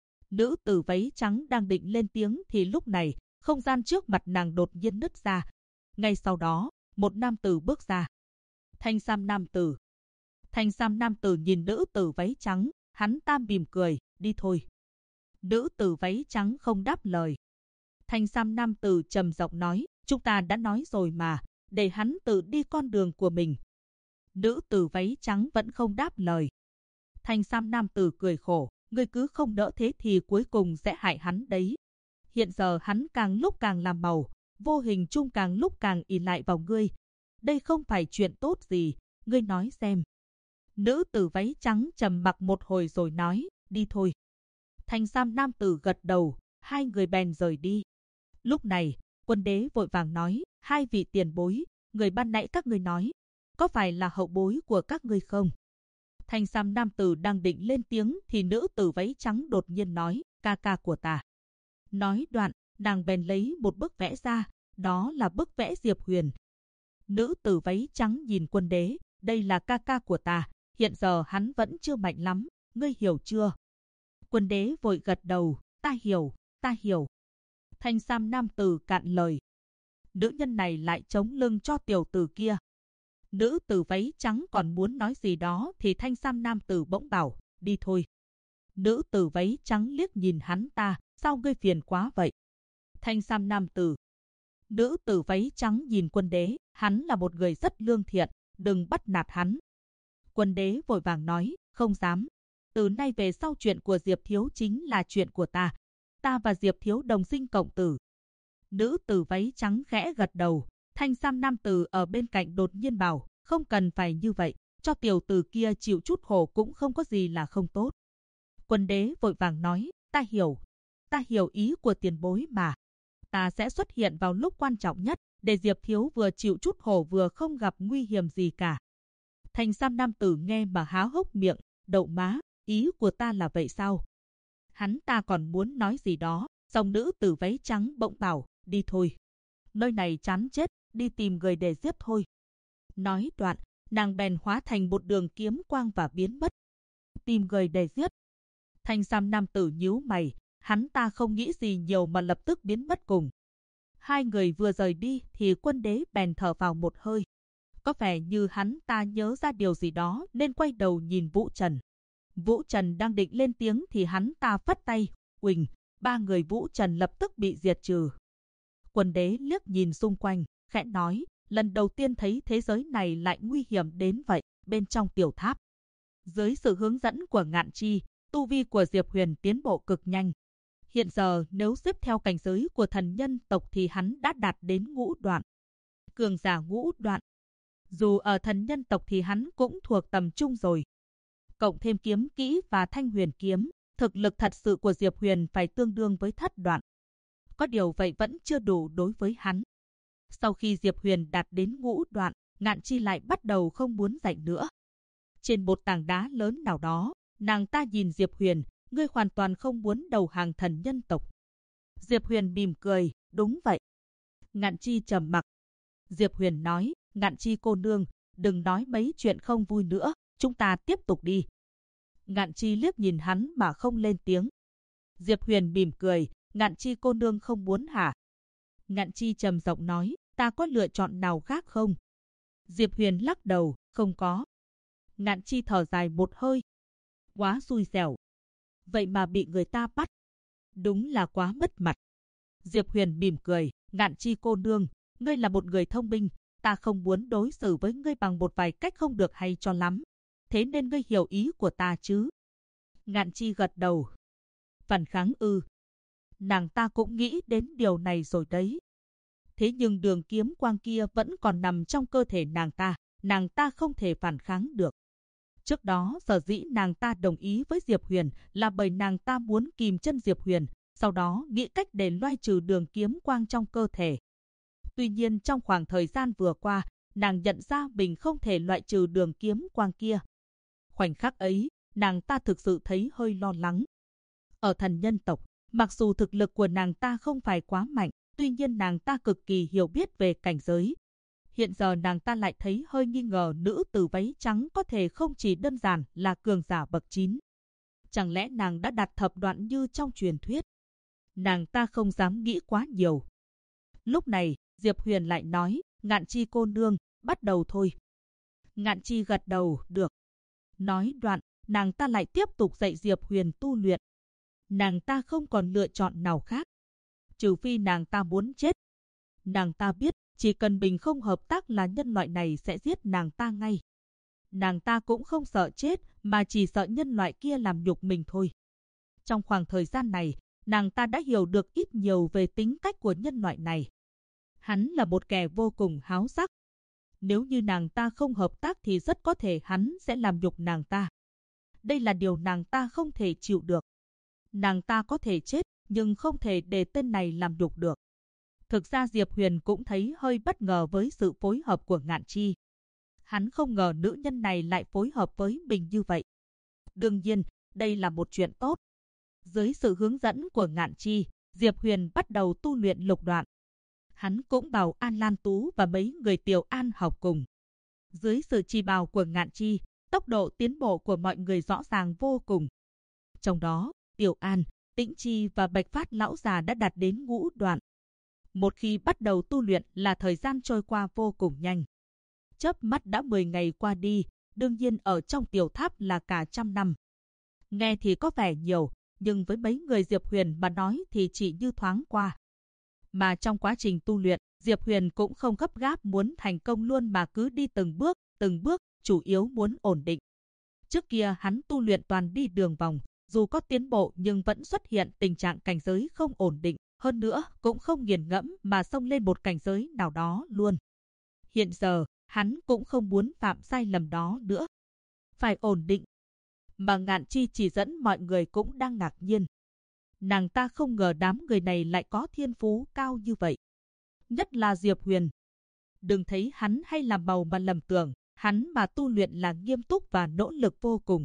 Nữ tử váy trắng đang định lên tiếng thì lúc này, không gian trước mặt nàng đột nhiên nứt ra. Ngay sau đó, một nam tử bước ra. Thanh sam nam tử. Thanh sam nam tử nhìn nữ tử váy trắng, hắn ta mỉm cười, đi thôi. Nữ tử váy trắng không đáp lời. Thanh sam nam tử trầm giọng nói, chúng ta đã nói rồi mà, để hắn tự đi con đường của mình. Nữ tử váy trắng vẫn không đáp lời. Thanh sam nam tử cười khổ, ngươi cứ không đỡ thế thì cuối cùng sẽ hại hắn đấy. Hiện giờ hắn càng lúc càng làm màu, vô hình chung càng lúc càng ỷ lại vào ngươi. Đây không phải chuyện tốt gì, ngươi nói xem. Nữ tử váy trắng trầm mặc một hồi rồi nói, đi thôi. Thanh sam nam tử gật đầu, hai người bèn rời đi. Lúc này, Quân đế vội vàng nói, hai vị tiền bối, người ban nãy các ngươi nói, có phải là hậu bối của các ngươi không? Thanh sam nam tử đang định lên tiếng thì nữ tử váy trắng đột nhiên nói, ca ca của ta. Nói đoạn, nàng bèn lấy một bức vẽ ra, đó là bức vẽ Diệp Huyền. Nữ tử váy trắng nhìn Quân đế, đây là ca ca của ta, hiện giờ hắn vẫn chưa mạnh lắm, ngươi hiểu chưa? Quân đế vội gật đầu, ta hiểu, ta hiểu. Thanh sam nam tử cạn lời. Nữ nhân này lại chống lưng cho tiểu tử kia. Nữ tử váy trắng còn muốn nói gì đó thì thanh sam nam tử bỗng bảo, đi thôi. Nữ tử váy trắng liếc nhìn hắn ta, sao ngươi phiền quá vậy? Thanh sam nam tử. Nữ tử váy trắng nhìn Quân đế, hắn là một người rất lương thiện, đừng bắt nạt hắn. Quân đế vội vàng nói, không dám. Từ nay về sau chuyện của Diệp Thiếu chính là chuyện của ta. Ta và Diệp Thiếu đồng sinh cộng tử. Nữ tử váy trắng khẽ gật đầu. Thanh sam nam tử ở bên cạnh đột nhiên bảo, không cần phải như vậy, cho tiểu tử kia chịu chút khổ cũng không có gì là không tốt. Quân đế vội vàng nói, ta hiểu ý của tiền bối mà. Ta sẽ xuất hiện vào lúc quan trọng nhất, để Diệp Thiếu vừa chịu chút khổ vừa không gặp nguy hiểm gì cả. Thanh sam nam tử nghe mà há hốc miệng, đậu má, ý của ta là vậy sao? Hắn ta còn muốn nói gì đó, dòng nữ tử váy trắng bỗng bảo, đi thôi. Nơi này chán chết, đi tìm người để giết thôi. Nói đoạn, nàng bèn hóa thành một đường kiếm quang và biến mất. Tìm người để giết. Thanh sam nam tử nhíu mày, hắn ta không nghĩ gì nhiều mà lập tức biến mất cùng. Hai người vừa rời đi thì Quân đế bèn thở vào một hơi. Có vẻ như hắn ta nhớ ra điều gì đó nên quay đầu nhìn Vũ Trần. Vũ Trần đang định lên tiếng thì hắn ta phất tay, uỳnh, ba người Vũ Trần lập tức bị diệt trừ. Quân đế liếc nhìn xung quanh, khẽ nói, lần đầu tiên thấy thế giới này lại nguy hiểm đến vậy, bên trong tiểu tháp. Dưới sự hướng dẫn của Ngạn Chi, tu vi của Diệp Huyền tiến bộ cực nhanh. Hiện giờ nếu xếp theo cảnh giới của thần nhân tộc thì hắn đã đạt đến ngũ đoạn. Cường giả ngũ đoạn. Dù ở thần nhân tộc thì hắn cũng thuộc tầm trung rồi. Cộng thêm kiếm kỹ và thanh huyền kiếm, thực lực thật sự của Diệp Huyền phải tương đương với thất đoạn. Có điều vậy vẫn chưa đủ đối với hắn. Sau khi Diệp Huyền đạt đến ngũ đoạn, Ngạn Chi lại bắt đầu không muốn dạy nữa. Trên một tảng đá lớn nào đó, nàng ta nhìn Diệp Huyền, ngươi hoàn toàn không muốn đầu hàng thần nhân tộc. Diệp Huyền mỉm cười, đúng vậy. Ngạn Chi trầm mặc. Diệp Huyền nói, Ngạn Chi cô nương, đừng nói mấy chuyện không vui nữa, chúng ta tiếp tục đi. Ngạn Chi liếc nhìn hắn mà không lên tiếng. Diệp Huyền mỉm cười, Ngạn Chi cô nương không muốn hả? Ngạn Chi trầm giọng nói, ta có lựa chọn nào khác không? Diệp Huyền lắc đầu, không có. Ngạn Chi thở dài một hơi. Quá xui xẻo. Vậy mà bị người ta bắt. Đúng là quá mất mặt. Diệp Huyền mỉm cười, Ngạn Chi cô nương, ngươi là một người thông minh, ta không muốn đối xử với ngươi bằng một vài cách không được hay cho lắm. Thế nên ngươi hiểu ý của ta chứ? Ngạn Chi gật đầu. Phản kháng ư? Nàng ta cũng nghĩ đến điều này rồi đấy. Thế nhưng đường kiếm quang kia vẫn còn nằm trong cơ thể nàng ta không thể phản kháng được. Trước đó sở dĩ nàng ta đồng ý với Diệp Huyền là bởi nàng ta muốn kìm chân Diệp Huyền, sau đó nghĩ cách để loại trừ đường kiếm quang trong cơ thể. Tuy nhiên trong khoảng thời gian vừa qua, nàng nhận ra mình không thể loại trừ đường kiếm quang kia. Khoảnh khắc ấy, nàng ta thực sự thấy hơi lo lắng. Ở thần nhân tộc, mặc dù thực lực của nàng ta không phải quá mạnh, tuy nhiên nàng ta cực kỳ hiểu biết về cảnh giới. Hiện giờ nàng ta lại thấy hơi nghi ngờ nữ tử váy trắng có thể không chỉ đơn giản là cường giả bậc 9. Chẳng lẽ nàng đã đạt thập đoạn như trong truyền thuyết? Nàng ta không dám nghĩ quá nhiều. Lúc này, Diệp Huyền lại nói, Ngạn Chi cô nương, bắt đầu thôi. Ngạn Chi gật đầu, được. Nói đoạn, nàng ta lại tiếp tục dạy Diệp Huyền tu luyện. Nàng ta không còn lựa chọn nào khác, trừ phi nàng ta muốn chết. Nàng ta biết, chỉ cần mình không hợp tác là nhân loại này sẽ giết nàng ta ngay. Nàng ta cũng không sợ chết, mà chỉ sợ nhân loại kia làm nhục mình thôi. Trong khoảng thời gian này, nàng ta đã hiểu được ít nhiều về tính cách của nhân loại này. Hắn là một kẻ vô cùng háo sắc. Nếu như nàng ta không hợp tác thì rất có thể hắn sẽ làm nhục nàng ta. Đây là điều nàng ta không thể chịu được. Nàng ta có thể chết, nhưng không thể để tên này làm nhục được. Thực ra Diệp Huyền cũng thấy hơi bất ngờ với sự phối hợp của Ngạn Chi. Hắn không ngờ nữ nhân này lại phối hợp với mình như vậy. Đương nhiên, đây là một chuyện tốt. Dưới sự hướng dẫn của Ngạn Chi, Diệp Huyền bắt đầu tu luyện lục đoạn. Hắn cũng bảo An Lan Tú và mấy người Tiểu An học cùng. Dưới sự chỉ bảo của Ngạn Chi, tốc độ tiến bộ của mọi người rõ ràng vô cùng. Trong đó, Tiểu An, Tĩnh Chi và Bạch Phát lão già đã đạt đến ngũ đoạn. Một khi bắt đầu tu luyện là thời gian trôi qua vô cùng nhanh. Chớp mắt đã 10 ngày qua đi, đương nhiên ở trong tiểu tháp là cả 100 năm. Nghe thì có vẻ nhiều, nhưng với mấy người Diệp Huyền mà nói thì chỉ như thoáng qua. Mà trong quá trình tu luyện, Diệp Huyền cũng không gấp gáp muốn thành công luôn mà cứ đi từng bước, chủ yếu muốn ổn định. Trước kia hắn tu luyện toàn đi đường vòng, dù có tiến bộ nhưng vẫn xuất hiện tình trạng cảnh giới không ổn định, hơn nữa cũng không nghiền ngẫm mà xông lên một cảnh giới nào đó luôn. Hiện giờ, hắn cũng không muốn phạm sai lầm đó nữa. Phải ổn định. Mà Ngạn Chi chỉ dẫn mọi người cũng đang ngạc nhiên. Nàng ta không ngờ đám người này lại có thiên phú cao như vậy. Nhất là Diệp Huyền. Đừng thấy hắn hay làm bầu mà lầm tưởng, hắn mà tu luyện là nghiêm túc và nỗ lực vô cùng.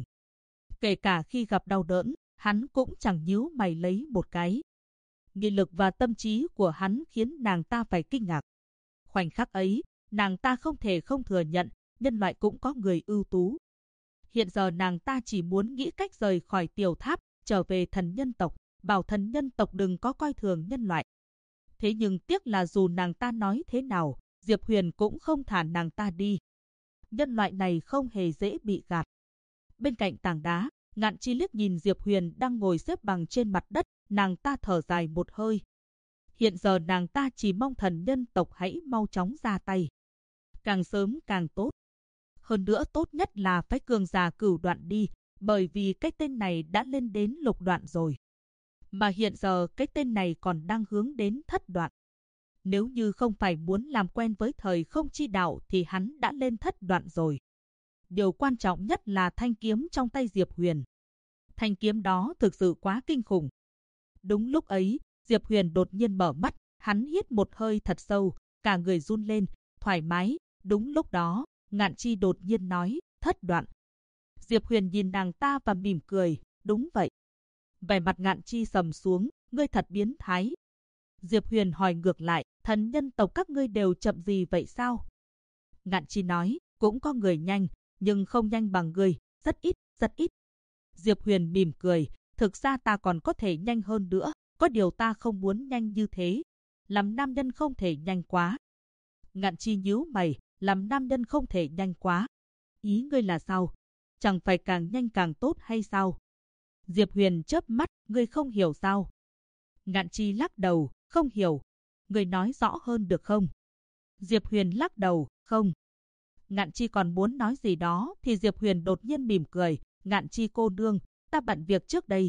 Kể cả khi gặp đau đớn, hắn cũng chẳng nhíu mày lấy một cái. Nghị lực và tâm trí của hắn khiến nàng ta phải kinh ngạc. Khoảnh khắc ấy, nàng ta không thể không thừa nhận, nhân loại cũng có người ưu tú. Hiện giờ nàng ta chỉ muốn nghĩ cách rời khỏi tiểu tháp, trở về thần nhân tộc, bảo thần nhân tộc đừng có coi thường nhân loại. Thế nhưng tiếc là dù nàng ta nói thế nào, Diệp Huyền cũng không thả nàng ta đi. Nhân loại này không hề dễ bị gạt. Bên cạnh tảng đá, Ngạn Chi liếc nhìn Diệp Huyền đang ngồi xếp bằng trên mặt đất, nàng ta thở dài một hơi. Hiện giờ nàng ta chỉ mong thần nhân tộc hãy mau chóng ra tay. Càng sớm càng tốt. Hơn nữa tốt nhất là phải cường giả cửu đoạn đi, bởi vì cái tên này đã lên đến lục đoạn rồi. Mà hiện giờ cái tên này còn đang hướng đến thất đoạn. Nếu như không phải muốn làm quen với thời không chi đạo thì hắn đã lên thất đoạn rồi. Điều quan trọng nhất là thanh kiếm trong tay Diệp Huyền. Thanh kiếm đó thực sự quá kinh khủng. Đúng lúc ấy, Diệp Huyền đột nhiên mở mắt, hắn hít một hơi thật sâu, cả người run lên, thoải mái. Đúng lúc đó, Ngạn Chi đột nhiên nói, thất đoạn. Diệp Huyền nhìn nàng ta và mỉm cười, đúng vậy. Vẻ mặt Ngạn Chi sầm xuống, ngươi thật biến thái. Diệp Huyền hỏi ngược lại, thần nhân tộc các ngươi đều chậm gì vậy sao? Ngạn Chi nói, cũng có người nhanh, nhưng không nhanh bằng ngươi, rất ít, rất ít. Diệp Huyền mỉm cười, thực ra ta còn có thể nhanh hơn nữa, có điều ta không muốn nhanh như thế. Làm nam nhân không thể nhanh quá. Ngạn Chi nhíu mày, làm nam nhân không thể nhanh quá. Ý ngươi là sao? Chẳng phải càng nhanh càng tốt hay sao? Diệp Huyền chớp mắt, ngươi không hiểu sao? Ngạn Chi lắc đầu, không hiểu. Ngươi nói rõ hơn được không? Diệp Huyền lắc đầu, không. Ngạn Chi còn muốn nói gì đó thì Diệp Huyền đột nhiên mỉm cười, Ngạn Chi cô nương, ta bận việc trước đây.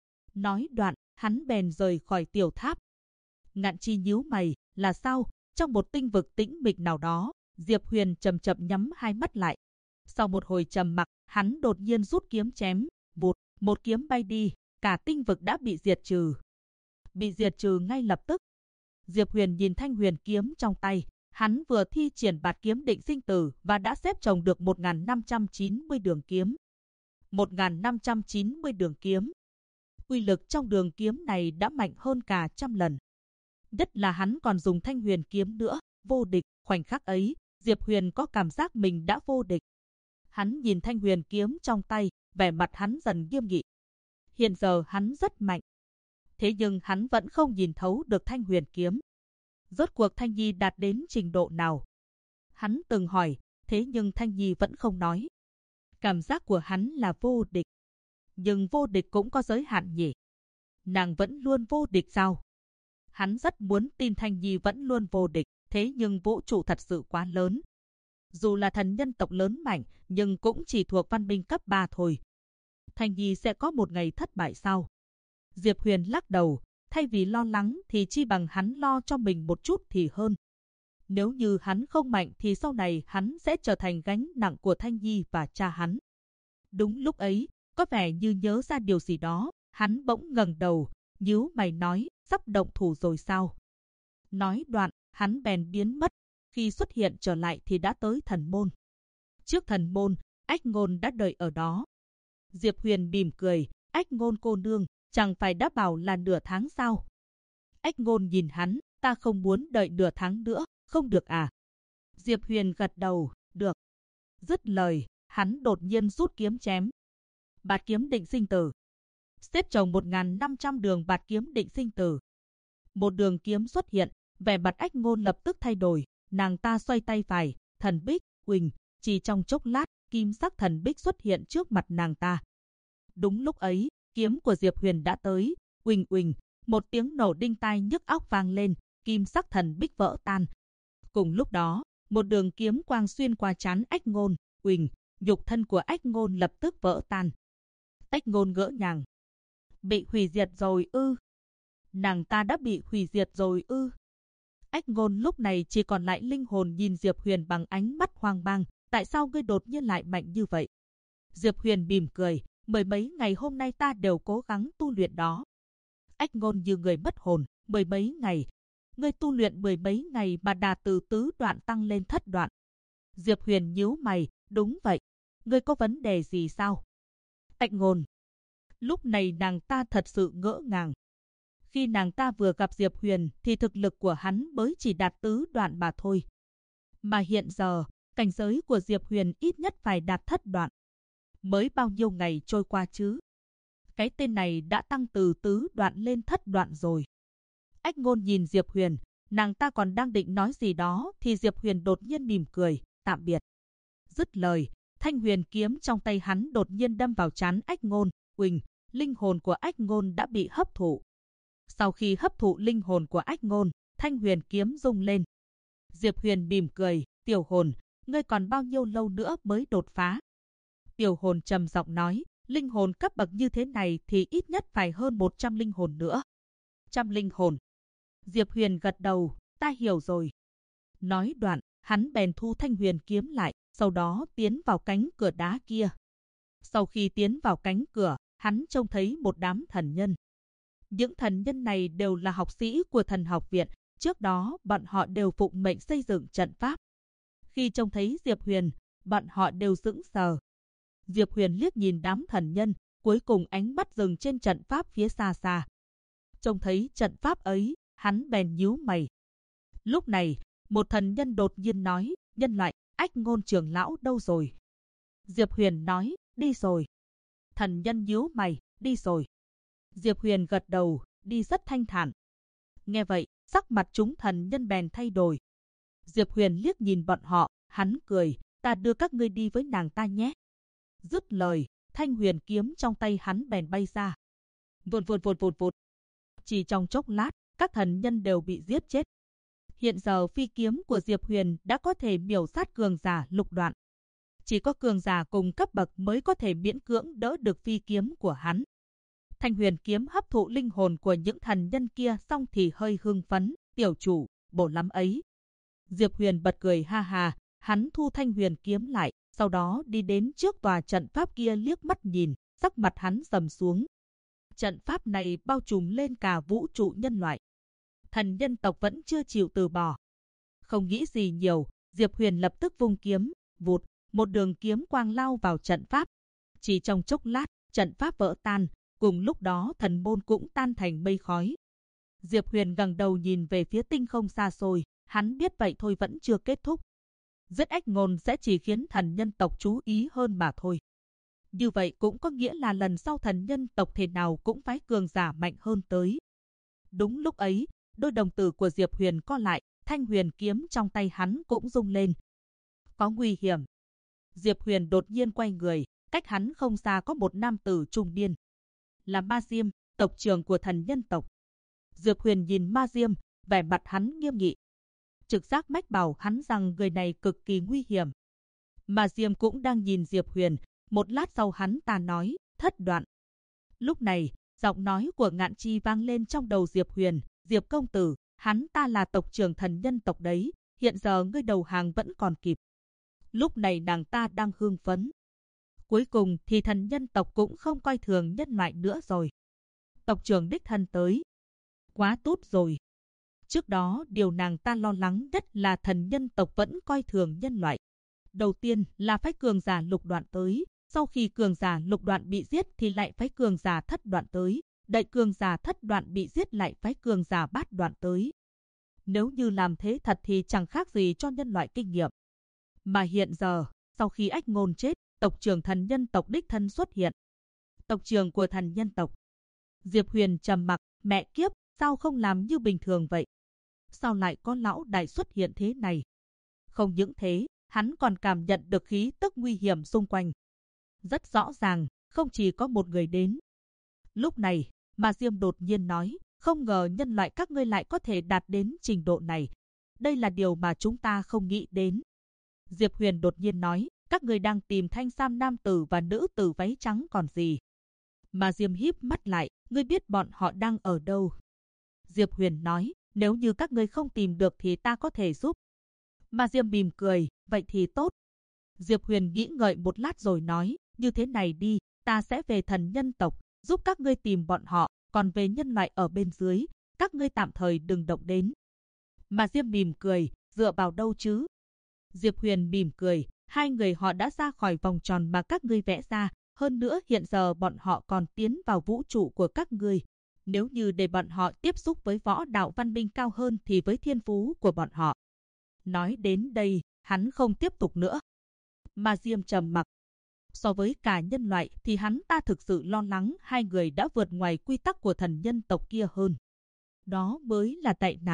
Nói đoạn, hắn bèn rời khỏi tiểu tháp. Ngạn Chi nhíu mày, là sao? Trong một tinh vực tĩnh mịch nào đó, Diệp Huyền chậm chậm nhắm hai mắt lại. Sau một hồi trầm mặc, hắn đột nhiên rút kiếm chém, vụt, một kiếm bay đi, cả tinh vực đã bị diệt trừ. Bị diệt trừ ngay lập tức. Diệp Huyền nhìn thanh huyền kiếm trong tay, hắn vừa thi triển bạt kiếm định sinh tử và đã xếp chồng được 1590 đường kiếm. 1590 đường kiếm. Uy lực trong đường kiếm này đã mạnh hơn cả 100 lần. Nhất là hắn còn dùng thanh huyền kiếm nữa, vô địch. Khoảnh khắc ấy, Diệp Huyền có cảm giác mình đã vô địch. Hắn nhìn thanh huyền kiếm trong tay, vẻ mặt hắn dần nghiêm nghị. Hiện giờ hắn rất mạnh. Thế nhưng hắn vẫn không nhìn thấu được thanh huyền kiếm. Rốt cuộc Thanh Nhi đạt đến trình độ nào? Hắn từng hỏi, thế nhưng Thanh Nhi vẫn không nói. Cảm giác của hắn là vô địch. Nhưng vô địch cũng có giới hạn nhỉ? Nàng vẫn luôn vô địch sao? Hắn rất muốn tin Thanh Nhi vẫn luôn vô địch, thế nhưng vũ trụ thật sự quá lớn. Dù là thần nhân tộc lớn mạnh, nhưng cũng chỉ thuộc văn minh cấp 3 thôi. Thanh Nhi sẽ có một ngày thất bại sao? Diệp Huyền lắc đầu, thay vì lo lắng thì chi bằng hắn lo cho mình một chút thì hơn. Nếu như hắn không mạnh thì sau này hắn sẽ trở thành gánh nặng của Thanh Nhi và cha hắn. Đúng lúc ấy, có vẻ như nhớ ra điều gì đó, hắn bỗng ngẩng đầu, nhíu mày nói, sắp động thủ rồi sao? Nói đoạn, hắn bèn biến mất, khi xuất hiện trở lại thì đã tới thần môn. Trước thần môn, Ách Ngôn đã đợi ở đó. Diệp Huyền mỉm cười, Ách Ngôn cô nương, chẳng phải đã bảo là nửa tháng sao? Ách Ngôn nhìn hắn, ta không muốn đợi nửa tháng nữa, không được à? Diệp Huyền gật đầu, được. Dứt lời, hắn đột nhiên rút kiếm chém. Bạt kiếm định sinh tử. Xếp chồng 1.500 đường bạt kiếm định sinh tử. Một đường kiếm xuất hiện, vẻ mặt Ách Ngôn lập tức thay đổi, nàng ta xoay tay phải, thần bích, huỳnh, chỉ trong chốc lát, kim sắc thần bích xuất hiện trước mặt nàng ta. Đúng lúc ấy, kiếm của Diệp Huyền đã tới, huỳnh huỳnh, một tiếng nổ đinh tai nhức óc vang lên, kim sắc thần bích vỡ tan. Cùng lúc đó, một đường kiếm quang xuyên qua trán Ách Ngôn, huỳnh, nhục thân của Ách Ngôn lập tức vỡ tan. Ách Ngôn ngỡ ngàng. Bị hủy diệt rồi ư? Nàng ta đã bị hủy diệt rồi ư? Ách Ngôn lúc này chỉ còn lại linh hồn nhìn Diệp Huyền bằng ánh mắt hoang mang, tại sao ngươi đột nhiên lại mạnh như vậy? Diệp Huyền mỉm cười, mười mấy ngày hôm nay ta đều cố gắng tu luyện đó. Ách Ngôn như người mất hồn, mười mấy ngày. Ngươi tu luyện mười mấy ngày mà đạt từ tứ đoạn tăng lên thất đoạn. Diệp Huyền nhíu mày, đúng vậy. Ngươi có vấn đề gì sao? Ách Ngôn. Lúc này nàng ta thật sự ngỡ ngàng. Khi nàng ta vừa gặp Diệp Huyền thì thực lực của hắn mới chỉ đạt tứ đoạn mà thôi. Mà hiện giờ, cảnh giới của Diệp Huyền ít nhất phải đạt thất đoạn. Mới bao nhiêu ngày trôi qua chứ? Cái tên này đã tăng từ tứ đoạn lên thất đoạn rồi. Ách Ngôn nhìn Diệp Huyền, nàng ta còn đang định nói gì đó thì Diệp Huyền đột nhiên mỉm cười, tạm biệt. Dứt lời, thanh huyền kiếm trong tay hắn đột nhiên đâm vào trán Ách Ngôn, huỳnh, linh hồn của Ách Ngôn đã bị hấp thụ. Sau khi hấp thụ linh hồn của Ách Ngôn, thanh huyền kiếm rung lên. Diệp Huyền mỉm cười, tiểu hồn, ngươi còn bao nhiêu lâu nữa mới đột phá? Tiểu hồn trầm giọng nói, linh hồn cấp bậc như thế này thì ít nhất phải hơn 100 linh hồn nữa. 100 linh hồn. Diệp Huyền gật đầu, ta hiểu rồi. Nói đoạn, hắn bèn thu thanh huyền kiếm lại, sau đó tiến vào cánh cửa đá kia. Sau khi tiến vào cánh cửa, hắn trông thấy một đám thần nhân. Những thần nhân này đều là học sĩ của thần học viện, trước đó bọn họ đều phụng mệnh xây dựng trận pháp. Khi trông thấy Diệp Huyền, bọn họ đều sững sờ. Diệp Huyền liếc nhìn đám thần nhân, cuối cùng ánh mắt dừng trên trận pháp phía xa xa. Trông thấy trận pháp ấy, hắn bèn nhíu mày. Lúc này, một thần nhân đột nhiên nói, nhân loại, Ách Ngôn trưởng lão đâu rồi? Diệp Huyền nói, đi rồi. Thần nhân nhíu mày, đi rồi. Diệp Huyền gật đầu, đi rất thanh thản. Nghe vậy, sắc mặt chúng thần nhân bèn thay đổi. Diệp Huyền liếc nhìn bọn họ, hắn cười, ta đưa các ngươi đi với nàng ta nhé. Dứt lời, thanh huyền kiếm trong tay hắn bèn bay ra. Vụt vụt vụt vụt vụt. Chỉ trong chốc lát, các thần nhân đều bị giết chết. Hiện giờ phi kiếm của Diệp Huyền đã có thể miểu sát cường giả lục đoạn. Chỉ có cường giả cùng cấp bậc mới có thể miễn cưỡng đỡ được phi kiếm của hắn. Thanh huyền kiếm hấp thụ linh hồn của những thần nhân kia xong thì hơi hưng phấn, tiểu chủ, bổ lắm ấy. Diệp Huyền bật cười ha ha, hắn thu thanh huyền kiếm lại, sau đó đi đến trước tòa trận pháp kia liếc mắt nhìn, sắc mặt hắn trầm xuống. Trận pháp này bao trùm lên cả vũ trụ nhân loại. Thần nhân tộc vẫn chưa chịu từ bỏ. Không nghĩ gì nhiều, Diệp Huyền lập tức vung kiếm, vụt, một đường kiếm quang lao vào trận pháp. Chỉ trong chốc lát, trận pháp vỡ tan, cùng lúc đó thần môn cũng tan thành mây khói. Diệp Huyền ngẩng đầu nhìn về phía tinh không xa xôi, hắn biết vậy thôi vẫn chưa kết thúc. Giết Ách Ngôn sẽ chỉ khiến thần nhân tộc chú ý hơn mà thôi. Như vậy cũng có nghĩa là lần sau thần nhân tộc thể nào cũng phái cường giả mạnh hơn tới. Đúng lúc ấy, đôi đồng tử của Diệp Huyền co lại, thanh huyền kiếm trong tay hắn cũng rung lên. Có nguy hiểm. Diệp Huyền đột nhiên quay người, cách hắn không xa có một nam tử trung niên. Là Ma Diêm, tộc trưởng của thần nhân tộc. Diệp Huyền nhìn Ma Diêm, vẻ mặt hắn nghiêm nghị. Trực giác mách bảo hắn rằng người này cực kỳ nguy hiểm. Ma Diêm cũng đang nhìn Diệp Huyền, một lát sau hắn ta nói, thất đoạn. Lúc này, giọng nói của Ngạn Chi vang lên trong đầu Diệp Huyền, Diệp công tử, hắn ta là tộc trưởng thần nhân tộc đấy, hiện giờ ngươi đầu hàng vẫn còn kịp. Lúc này nàng ta đang hưng phấn. Cuối cùng thì thần nhân tộc cũng không coi thường nhân loại nữa rồi. Tộc trưởng đích thân tới. Quá tốt rồi. Trước đó điều nàng ta lo lắng nhất là thần nhân tộc vẫn coi thường nhân loại. Đầu tiên là phái cường giả lục đoạn tới. Sau khi cường giả lục đoạn bị giết thì lại phái cường giả thất đoạn tới. Đợi cường giả thất đoạn bị giết lại phái cường giả bát đoạn tới. Nếu như làm thế thật thì chẳng khác gì cho nhân loại kinh nghiệm. Mà hiện giờ, sau khi Ách Ngôn chết, tộc trưởng thần nhân tộc đích thân xuất hiện. Tộc trưởng của thần nhân tộc. Diệp Huyền trầm mặc, mẹ kiếp, sao không làm như bình thường vậy? Sao lại có lão đại xuất hiện thế này? Không những thế, hắn còn cảm nhận được khí tức nguy hiểm xung quanh. Rất rõ ràng, không chỉ có một người đến. Lúc này, Ma Diêm đột nhiên nói, không ngờ nhân loại các ngươi lại có thể đạt đến trình độ này. Đây là điều mà chúng ta không nghĩ đến. Diệp Huyền đột nhiên nói, các ngươi đang tìm thanh sam nam tử và nữ tử váy trắng còn gì. Ma Diêm híp mắt lại, ngươi biết bọn họ đang ở đâu. Diệp Huyền nói, nếu như các ngươi không tìm được thì ta có thể giúp. Ma Diêm mỉm cười, vậy thì tốt. Diệp Huyền nghĩ ngợi một lát rồi nói, như thế này đi, ta sẽ về thần nhân tộc, giúp các ngươi tìm bọn họ, còn về nhân loại ở bên dưới, các ngươi tạm thời đừng động đến. Ma Diêm mỉm cười, dựa vào đâu chứ? Diệp Huyền mỉm cười, hai người họ đã ra khỏi vòng tròn mà các ngươi vẽ ra, hơn nữa hiện giờ bọn họ còn tiến vào vũ trụ của các ngươi. Nếu như để bọn họ tiếp xúc với võ đạo văn minh cao hơn thì với thiên phú của bọn họ. Nói đến đây, hắn không tiếp tục nữa. Ma Diêm trầm mặc. So với cả nhân loại thì hắn ta thực sự lo lắng hai người đã vượt ngoài quy tắc của thần nhân tộc kia hơn. Đó mới là tệ nạn.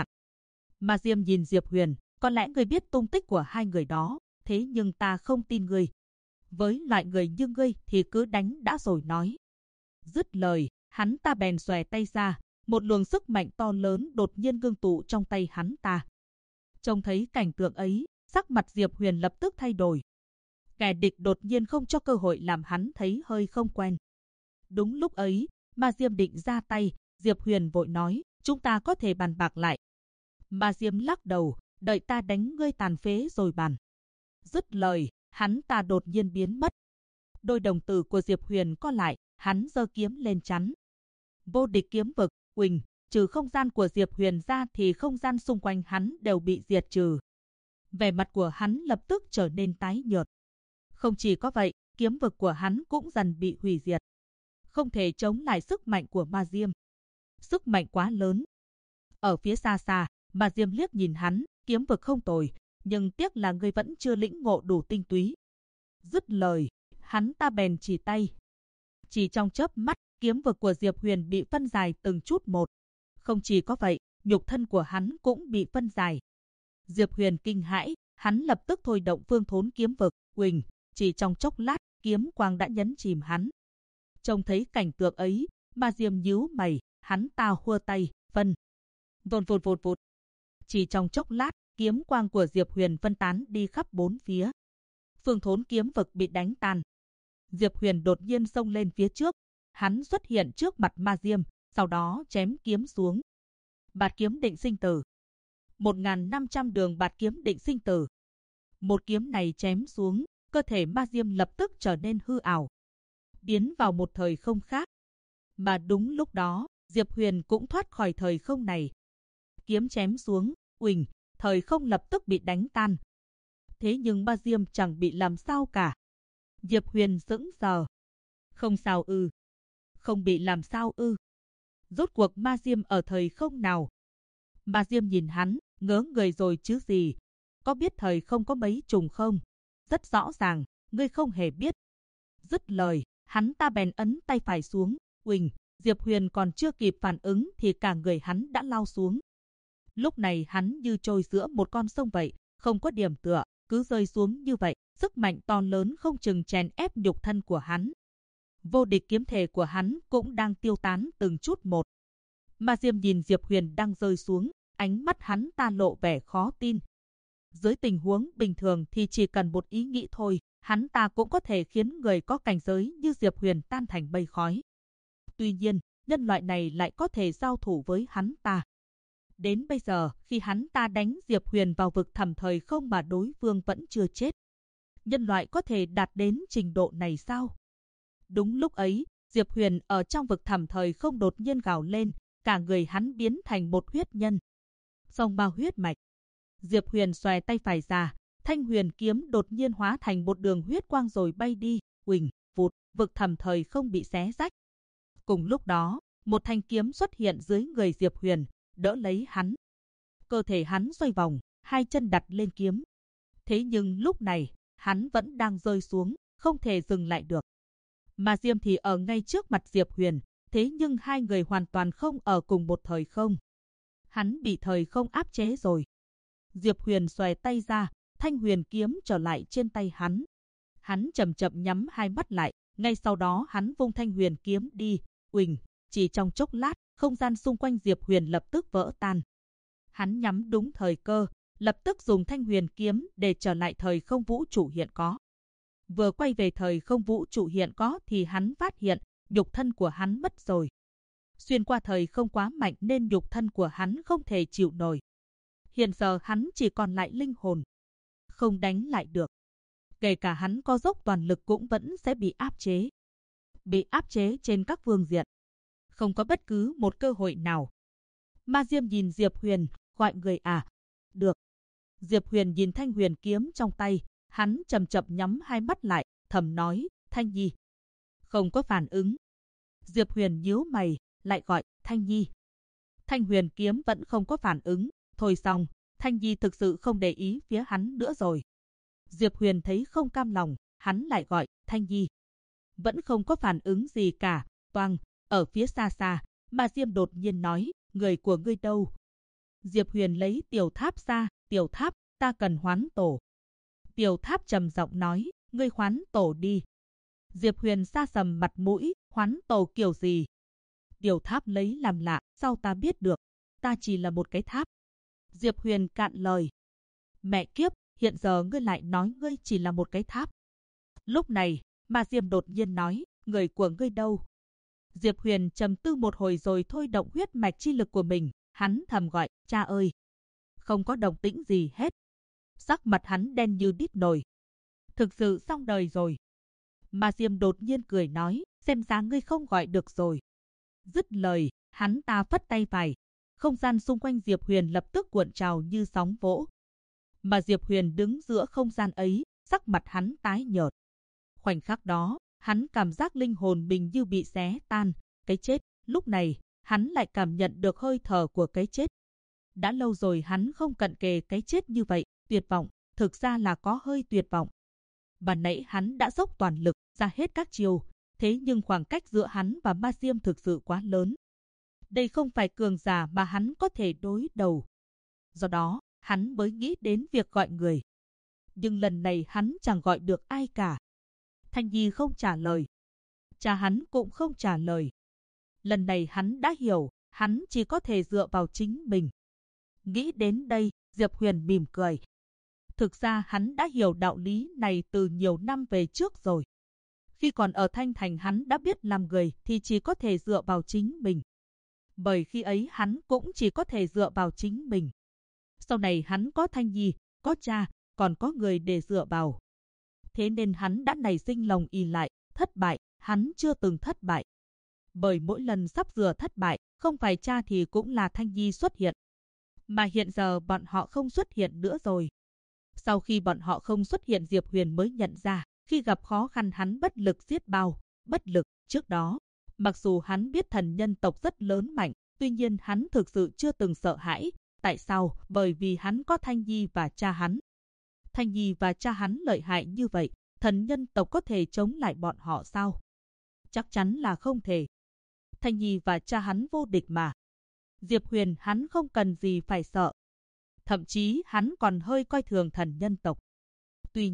Ma Diêm nhìn Diệp Huyền, có lẽ ngươi biết tung tích của hai người đó, thế nhưng ta không tin ngươi. Với loại người như ngươi thì cứ đánh đã rồi nói. Dứt lời, hắn ta bèn xòe tay ra, một luồng sức mạnh to lớn đột nhiên ngưng tụ trong tay hắn ta. Trông thấy cảnh tượng ấy, sắc mặt Diệp Huyền lập tức thay đổi. Kẻ địch đột nhiên không cho cơ hội làm hắn thấy hơi không quen. Đúng lúc ấy, Ma Diêm định ra tay, Diệp Huyền vội nói, chúng ta có thể bàn bạc lại. Ma Diêm lắc đầu, đợi ta đánh ngươi tàn phế rồi bàn. Dứt lời, hắn ta đột nhiên biến mất. Đôi đồng tử của Diệp Huyền co lại, hắn giơ kiếm lên chắn. Vô địch kiếm vực, Quỳnh, trừ không gian của Diệp Huyền ra thì không gian xung quanh hắn đều bị diệt trừ. Vẻ mặt của hắn lập tức trở nên tái nhợt. Không chỉ có vậy, kiếm vực của hắn cũng dần bị hủy diệt. Không thể chống lại sức mạnh của Ma Diêm. Sức mạnh quá lớn. Ở phía xa xa, Ma Diêm liếc nhìn hắn, kiếm vực không tồi, nhưng tiếc là ngươi vẫn chưa lĩnh ngộ đủ tinh túy. Dứt lời, hắn ta bèn chỉ tay. Chỉ trong chớp mắt, kiếm vực của Diệp Huyền bị phân giải từng chút một. Không chỉ có vậy, nhục thân của hắn cũng bị phân giải. Diệp Huyền kinh hãi, hắn lập tức thôi động Phương Thốn kiếm vực, Quỳnh, chỉ trong chốc lát, kiếm quang đã nhấn chìm hắn. Trông thấy cảnh tượng ấy, Ma Diêm nhíu mày, hắn ta hua tay, phân. Vụt. Chỉ trong chốc lát, kiếm quang của Diệp Huyền phân tán đi khắp bốn phía. Phương Thốn kiếm vực bị đánh tan. Diệp Huyền đột nhiên xông lên phía trước, hắn xuất hiện trước mặt Ma Diêm, sau đó chém kiếm xuống. Bạt kiếm định sinh tử. 1500 đường bạt kiếm định sinh tử. Một kiếm này chém xuống, cơ thể Ma Diêm lập tức trở nên hư ảo, biến vào một thời không khác. Mà đúng lúc đó, Diệp Huyền cũng thoát khỏi thời không này. Kiếm chém xuống, uỳnh, thời không lập tức bị đánh tan. Thế nhưng Ma Diêm chẳng bị làm sao cả. Diệp Huyền sững sờ. Không sao ư? Không bị làm sao ư? Rốt cuộc Ma Diêm ở thời không nào? Ma Diêm nhìn hắn, ngớ người rồi chứ gì? Có biết thời không có mấy trùng không? Rất rõ ràng, ngươi không hề biết. Dứt lời, hắn ta bèn ấn tay phải xuống, uỳnh, Diệp Huyền còn chưa kịp phản ứng thì cả người hắn đã lao xuống. Lúc này hắn như trôi giữa một con sông vậy, không có điểm tựa, cứ rơi xuống như vậy, sức mạnh to lớn không chừng chèn ép nhục thân của hắn. Vô địch kiếm thể của hắn cũng đang tiêu tán từng chút một. Ma Diêm nhìn Diệp Huyền đang rơi xuống, ánh mắt hắn ta lộ vẻ khó tin. Dưới tình huống bình thường thì chỉ cần một ý nghĩ thôi, hắn ta cũng có thể khiến người có cảnh giới như Diệp Huyền tan thành mây khói. Tuy nhiên, nhân loại này lại có thể giao thủ với hắn ta. Đến bây giờ, khi hắn ta đánh Diệp Huyền vào vực thẳm thời không mà đối phương vẫn chưa chết. Nhân loại có thể đạt đến trình độ này sao? Đúng lúc ấy, Diệp Huyền ở trong vực thẳm thời không đột nhiên gào lên, cả người hắn biến thành một huyết nhân. Song bao huyết mạch. Diệp Huyền xòe tay phải ra, thanh huyền kiếm đột nhiên hóa thành một đường huyết quang rồi bay đi, huỳnh, vụt, vực thẳm thời không bị xé rách. Cùng lúc đó, một thanh kiếm xuất hiện dưới người Diệp Huyền, đỡ lấy hắn. Cơ thể hắn xoay vòng, hai chân đặt lên kiếm. Thế nhưng lúc này, hắn vẫn đang rơi xuống, không thể dừng lại được. Mà Diêm thì ở ngay trước mặt Diệp Huyền, thế nhưng hai người hoàn toàn không ở cùng một thời không. Hắn bị thời không áp chế rồi. Diệp Huyền xòe tay ra, thanh huyền kiếm trở lại trên tay hắn. Hắn chậm chậm nhắm hai mắt lại, ngay sau đó hắn vung thanh huyền kiếm đi, uỳnh, chỉ trong chốc lát, không gian xung quanh Diệp Huyền lập tức vỡ tan. Hắn nhắm đúng thời cơ, lập tức dùng thanh huyền kiếm để trở lại thời không vũ trụ hiện có. Vừa quay về thời không vũ trụ hiện có thì hắn phát hiện nhục thân của hắn mất rồi. Xuyên qua thời không quá mạnh nên nhục thân của hắn không thể chịu nổi. Hiện giờ hắn chỉ còn lại linh hồn. Không đánh lại được. Kể cả hắn có dốc toàn lực cũng vẫn sẽ bị áp chế. Bị áp chế trên các phương diện. Không có bất cứ một cơ hội nào. Ma Diêm nhìn Diệp Huyền, gọi người à. Được. Diệp Huyền nhìn thanh huyền kiếm trong tay. Hắn chậm chậm nhắm hai mắt lại, thầm nói, Thanh Nhi. Không có phản ứng. Diệp Huyền nhíu mày, lại gọi, Thanh Nhi. Thanh huyền kiếm vẫn không có phản ứng. Thôi xong, Thanh Nhi thực sự không để ý phía hắn nữa rồi. Diệp Huyền thấy không cam lòng, hắn lại gọi, Thanh Nhi. Vẫn không có phản ứng gì cả. Toang, ở phía xa xa, Ma Diêm đột nhiên nói, người của ngươi đâu? Diệp Huyền lấy tiểu tháp ra, tiểu tháp, ta cần hoán tổ. Tiểu tháp trầm giọng nói, ngươi hoán tổ đi. Diệp Huyền sa sầm mặt mũi, hoán tổ kiểu gì? Tiểu tháp lấy làm lạ, sao ta biết được? Ta chỉ là một cái tháp. Diệp Huyền cạn lời. Mẹ kiếp, hiện giờ ngươi lại nói ngươi chỉ là một cái tháp. Lúc này, Ma Diêm đột nhiên nói, người của ngươi đâu? Diệp Huyền trầm tư một hồi rồi thôi động huyết mạch chi lực của mình, hắn thầm gọi, cha ơi. Không có động tĩnh gì hết. Sắc mặt hắn đen như đít nồi. Thực sự xong đời rồi. Ma Diêm đột nhiên cười nói, xem ra ngươi không gọi được rồi. Dứt lời, hắn ta phất tay phải. Không gian xung quanh Diệp Huyền lập tức cuộn trào như sóng vỗ. Mà Diệp Huyền đứng giữa không gian ấy, sắc mặt hắn tái nhợt. Khoảnh khắc đó, hắn cảm giác linh hồn mình như bị xé tan, cái chết. Lúc này, hắn lại cảm nhận được hơi thở của cái chết. Đã lâu rồi hắn không cận kề cái chết như vậy, tuyệt vọng, thực ra là có hơi tuyệt vọng. Ban nãy hắn đã dốc toàn lực, ra hết các chiêu, thế nhưng khoảng cách giữa hắn và Ma Diêm thực sự quá lớn. Đây không phải cường giả mà hắn có thể đối đầu. Do đó, hắn mới nghĩ đến việc gọi người. Nhưng lần này hắn chẳng gọi được ai cả. Thanh Nhi không trả lời. Cha hắn cũng không trả lời. Lần này hắn đã hiểu, hắn chỉ có thể dựa vào chính mình. Nghĩ đến đây, Diệp Huyền mỉm cười. Thực ra hắn đã hiểu đạo lý này từ nhiều năm về trước rồi. Khi còn ở Thanh Thành hắn đã biết làm người thì chỉ có thể dựa vào chính mình. Bởi khi ấy hắn cũng chỉ có thể dựa vào chính mình. Sau này hắn có Thanh Nhi, có cha, còn có người để dựa vào. Thế nên hắn đã nảy sinh lòng ỷ lại, thất bại, hắn chưa từng thất bại. Bởi mỗi lần sắp sửa thất bại, không phải cha thì cũng là Thanh Nhi xuất hiện. Mà hiện giờ bọn họ không xuất hiện nữa rồi. Sau khi bọn họ không xuất hiện Diệp Huyền mới nhận ra, khi gặp khó khăn hắn bất lực giết bao, bất lực. Trước đó, mặc dù hắn biết thần nhân tộc rất lớn mạnh, tuy nhiên hắn thực sự chưa từng sợ hãi. Tại sao? Bởi vì hắn có Thanh Nhi và cha hắn. Thanh Nhi và cha hắn lợi hại như vậy, thần nhân tộc có thể chống lại bọn họ sao? Chắc chắn là không thể. Thanh Nhi và cha hắn vô địch mà. Diệp Huyền hắn không cần gì phải sợ. Thậm chí hắn còn hơi coi thường thần nhân tộc. Tuy nhiên,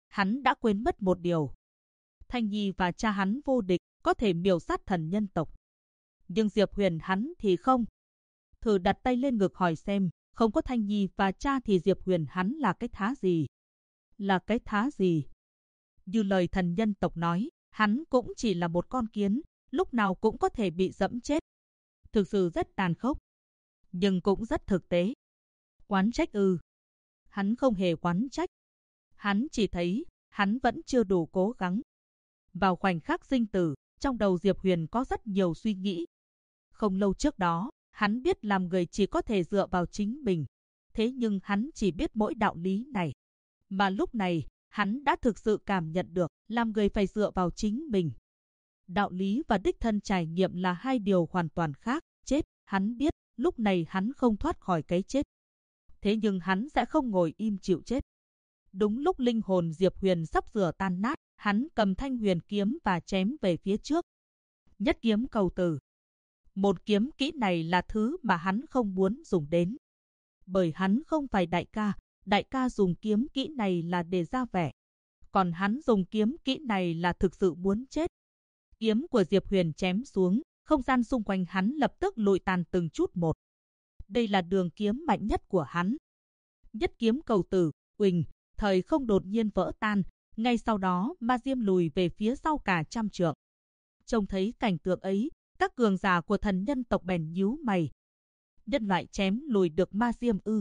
hắn đã quên mất một điều. Thanh Nhi và cha hắn vô địch, có thể miểu sát thần nhân tộc. Nhưng Diệp Huyền hắn thì không. Thử đặt tay lên ngực hỏi xem, không có Thanh Nhi và cha thì Diệp Huyền hắn là cái thá gì? Là cái thá gì? Như lời thần nhân tộc nói, hắn cũng chỉ là một con kiến, lúc nào cũng có thể bị dẫm chết. Thực sự rất tàn khốc, nhưng cũng rất thực tế. Oán trách ư? Hắn không hề oán trách. Hắn chỉ thấy, hắn vẫn chưa đủ cố gắng. Vào khoảnh khắc sinh tử, trong đầu Diệp Huyền có rất nhiều suy nghĩ. Không lâu trước đó, hắn biết làm người chỉ có thể dựa vào chính mình. Thế nhưng hắn chỉ biết mỗi đạo lý này. Mà lúc này, hắn đã thực sự cảm nhận được làm người phải dựa vào chính mình. Đạo lý và đích thân trải nghiệm là hai điều hoàn toàn khác. Chết, hắn biết, lúc này hắn không thoát khỏi cái chết. Thế nhưng hắn sẽ không ngồi im chịu chết. Đúng lúc linh hồn Diệp Huyền sắp sửa tan nát, hắn cầm thanh huyền kiếm và chém về phía trước. Nhất kiếm cầu tử. Một kiếm kỹ này là thứ mà hắn không muốn dùng đến. Bởi hắn không phải đại ca dùng kiếm kỹ này là để ra vẻ. Còn hắn dùng kiếm kỹ này là thực sự muốn chết. Kiếm của Diệp Huyền chém xuống, không gian xung quanh hắn lập tức lụi tàn từng chút một. Đây là đường kiếm mạnh nhất của hắn. Nhất kiếm cầu tử, uỳnh, thời không đột nhiên vỡ tan, ngay sau đó Ma Diêm lùi về phía sau cả trăm trượng. Trông thấy cảnh tượng ấy, các cường giả của thần nhân tộc bèn nhíu mày. Nhân loại chém lùi được Ma Diêm ư?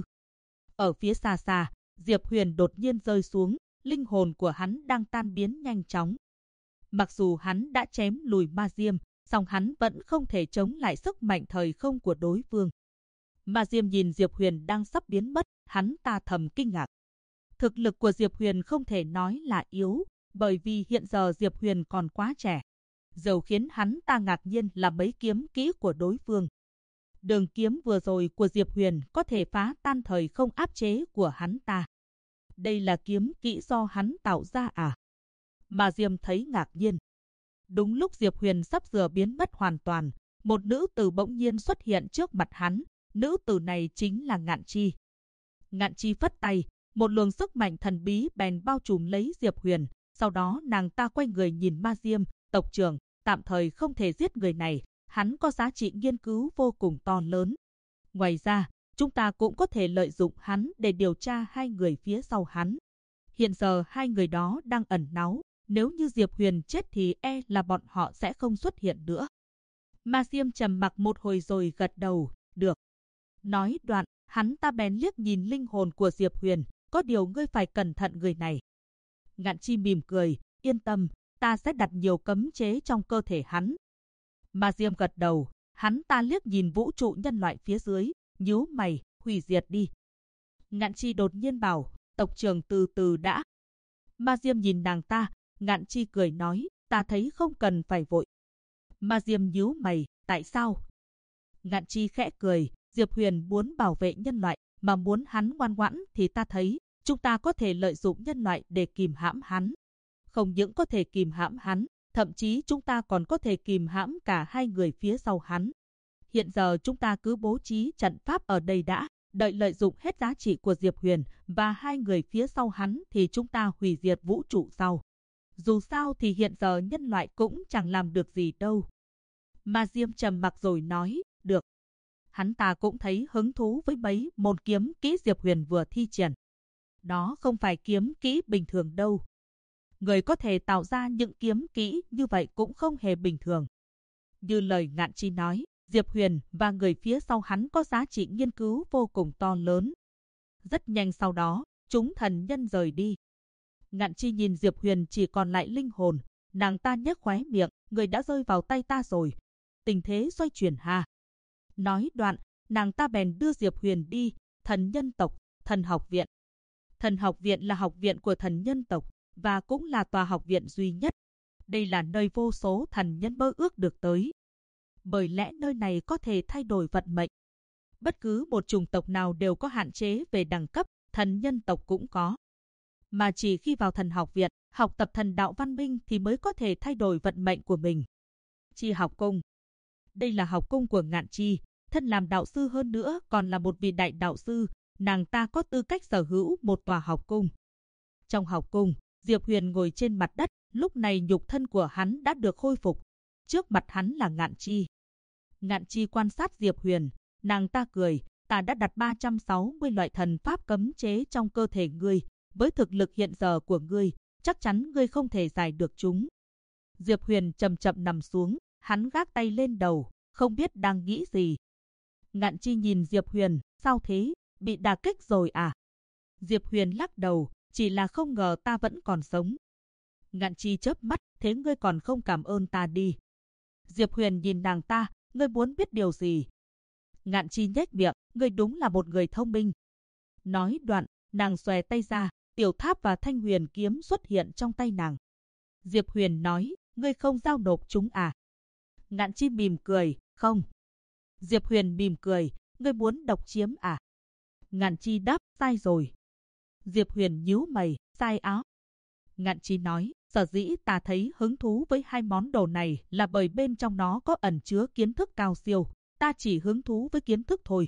Ở phía xa xa, Diệp Huyền đột nhiên rơi xuống, linh hồn của hắn đang tan biến nhanh chóng. Mặc dù hắn đã chém lùi Ma Diêm, song hắn vẫn không thể chống lại sức mạnh thời không của đối phương. Ma Diêm nhìn Diệp Huyền đang sắp biến mất, hắn ta thầm kinh ngạc. Thực lực của Diệp Huyền không thể nói là yếu, bởi vì hiện giờ Diệp Huyền còn quá trẻ. Điều khiến hắn ta ngạc nhiên là mấy kiếm kỹ của đối phương. Đường kiếm vừa rồi của Diệp Huyền có thể phá tan thời không áp chế của hắn ta. Đây là kiếm kỹ do hắn tạo ra à? Ma Diêm thấy ngạc nhiên. Đúng lúc Diệp Huyền sắp sửa biến mất hoàn toàn, một nữ tử bỗng nhiên xuất hiện trước mặt hắn. Nữ tử này chính là Ngạn Chi. Ngạn Chi phất tay, một luồng sức mạnh thần bí bèn bao trùm lấy Diệp Huyền. Sau đó nàng ta quay người nhìn Ma Diêm, tộc trưởng, tạm thời không thể giết người này, hắn có giá trị nghiên cứu vô cùng to lớn. Ngoài ra, chúng ta cũng có thể lợi dụng hắn để điều tra hai người phía sau hắn. Hiện giờ hai người đó đang ẩn náu, nếu như Diệp Huyền chết thì là bọn họ sẽ không xuất hiện nữa. Ma Diêm trầm mặc một hồi rồi gật đầu, được. Nói đoạn, hắn ta bèn liếc nhìn linh hồn của Diệp Huyền, có điều ngươi phải cẩn thận người này. Ngạn Chi mỉm cười, yên tâm, ta sẽ đặt nhiều cấm chế trong cơ thể hắn. Ma Diêm gật đầu, hắn ta liếc nhìn vũ trụ nhân loại phía dưới, nhíu mày, hủy diệt đi. Ngạn Chi đột nhiên bảo, tộc trưởng từ từ đã. Ma Diêm nhìn nàng ta, Ngạn Chi cười nói, ta thấy không cần phải vội. Ma Diêm nhíu mày, tại sao? Ngạn Chi khẽ cười, Diệp Huyền muốn bảo vệ nhân loại, mà muốn hắn ngoan ngoãn thì ta thấy, chúng ta có thể lợi dụng nhân loại để kìm hãm hắn. Không những có thể kìm hãm hắn, thậm chí chúng ta còn có thể kìm hãm cả hai người phía sau hắn. Hiện giờ chúng ta cứ bố trí trận pháp ở đây đã, đợi lợi dụng hết giá trị của Diệp Huyền và hai người phía sau hắn thì chúng ta hủy diệt vũ trụ sau. Dù sao thì hiện giờ nhân loại cũng chẳng làm được gì đâu. Ma Diêm trầm mặc rồi nói, được. Hắn ta cũng thấy hứng thú với mấy môn kiếm kỹ Diệp Huyền vừa thi triển. Đó không phải kiếm kỹ bình thường đâu. Người có thể tạo ra những kiếm kỹ như vậy cũng không hề bình thường. Như lời Ngạn Chi nói, Diệp Huyền và người phía sau hắn có giá trị nghiên cứu vô cùng to lớn. Rất nhanh sau đó, chúng thần nhân rời đi. Ngạn Chi nhìn Diệp Huyền chỉ còn lại linh hồn, nàng ta nhếch khóe miệng, người đã rơi vào tay ta rồi. Tình thế xoay chuyển ha. Nói đoạn, nàng ta bèn đưa Diệp Huyền đi, thần nhân tộc, thần học viện. Thần học viện là học viện của thần nhân tộc, và cũng là tòa học viện duy nhất. Đây là nơi vô số thần nhân mơ ước được tới. Bởi lẽ nơi này có thể thay đổi vận mệnh. Bất cứ một chủng tộc nào đều có hạn chế về đẳng cấp, thần nhân tộc cũng có. Mà chỉ khi vào thần học viện, học tập thần đạo văn minh thì mới có thể thay đổi vận mệnh của mình. Chi học cung. Đây là học cung của Ngạn Chi, thân làm đạo sư hơn nữa còn là một vị đại đạo sư, nàng ta có tư cách sở hữu một tòa học cung. Trong học cung, Diệp Huyền ngồi trên mặt đất, lúc này nhục thân của hắn đã được khôi phục. Trước mặt hắn là Ngạn Chi. Ngạn Chi quan sát Diệp Huyền, nàng ta cười, ta đã đặt 360 loại thần pháp cấm chế trong cơ thể ngươi, với thực lực hiện giờ của ngươi, chắc chắn ngươi không thể giải được chúng. Diệp Huyền chậm chậm nằm xuống, hắn gác tay lên đầu, không biết đang nghĩ gì. Ngạn Chi nhìn Diệp Huyền, sao thế, bị đả kích rồi à? Diệp Huyền lắc đầu, chỉ là không ngờ ta vẫn còn sống. Ngạn Chi chớp mắt, thế ngươi còn không cảm ơn ta đi. Diệp Huyền nhìn nàng ta, ngươi muốn biết điều gì? Ngạn Chi nhếch miệng, ngươi đúng là một người thông minh. Nói đoạn, nàng xòe tay ra, tiểu tháp và thanh huyền kiếm xuất hiện trong tay nàng. Diệp Huyền nói, ngươi không giao nộp chúng à? Ngạn Chi mỉm cười, không. Diệp Huyền mỉm cười, ngươi muốn độc chiếm à? Ngạn Chi đáp, sai rồi. Diệp Huyền nhíu mày, sai áo. Ngạn Chi nói, sở dĩ ta thấy hứng thú với hai món đồ này là bởi bên trong nó có ẩn chứa kiến thức cao siêu, ta chỉ hứng thú với kiến thức thôi.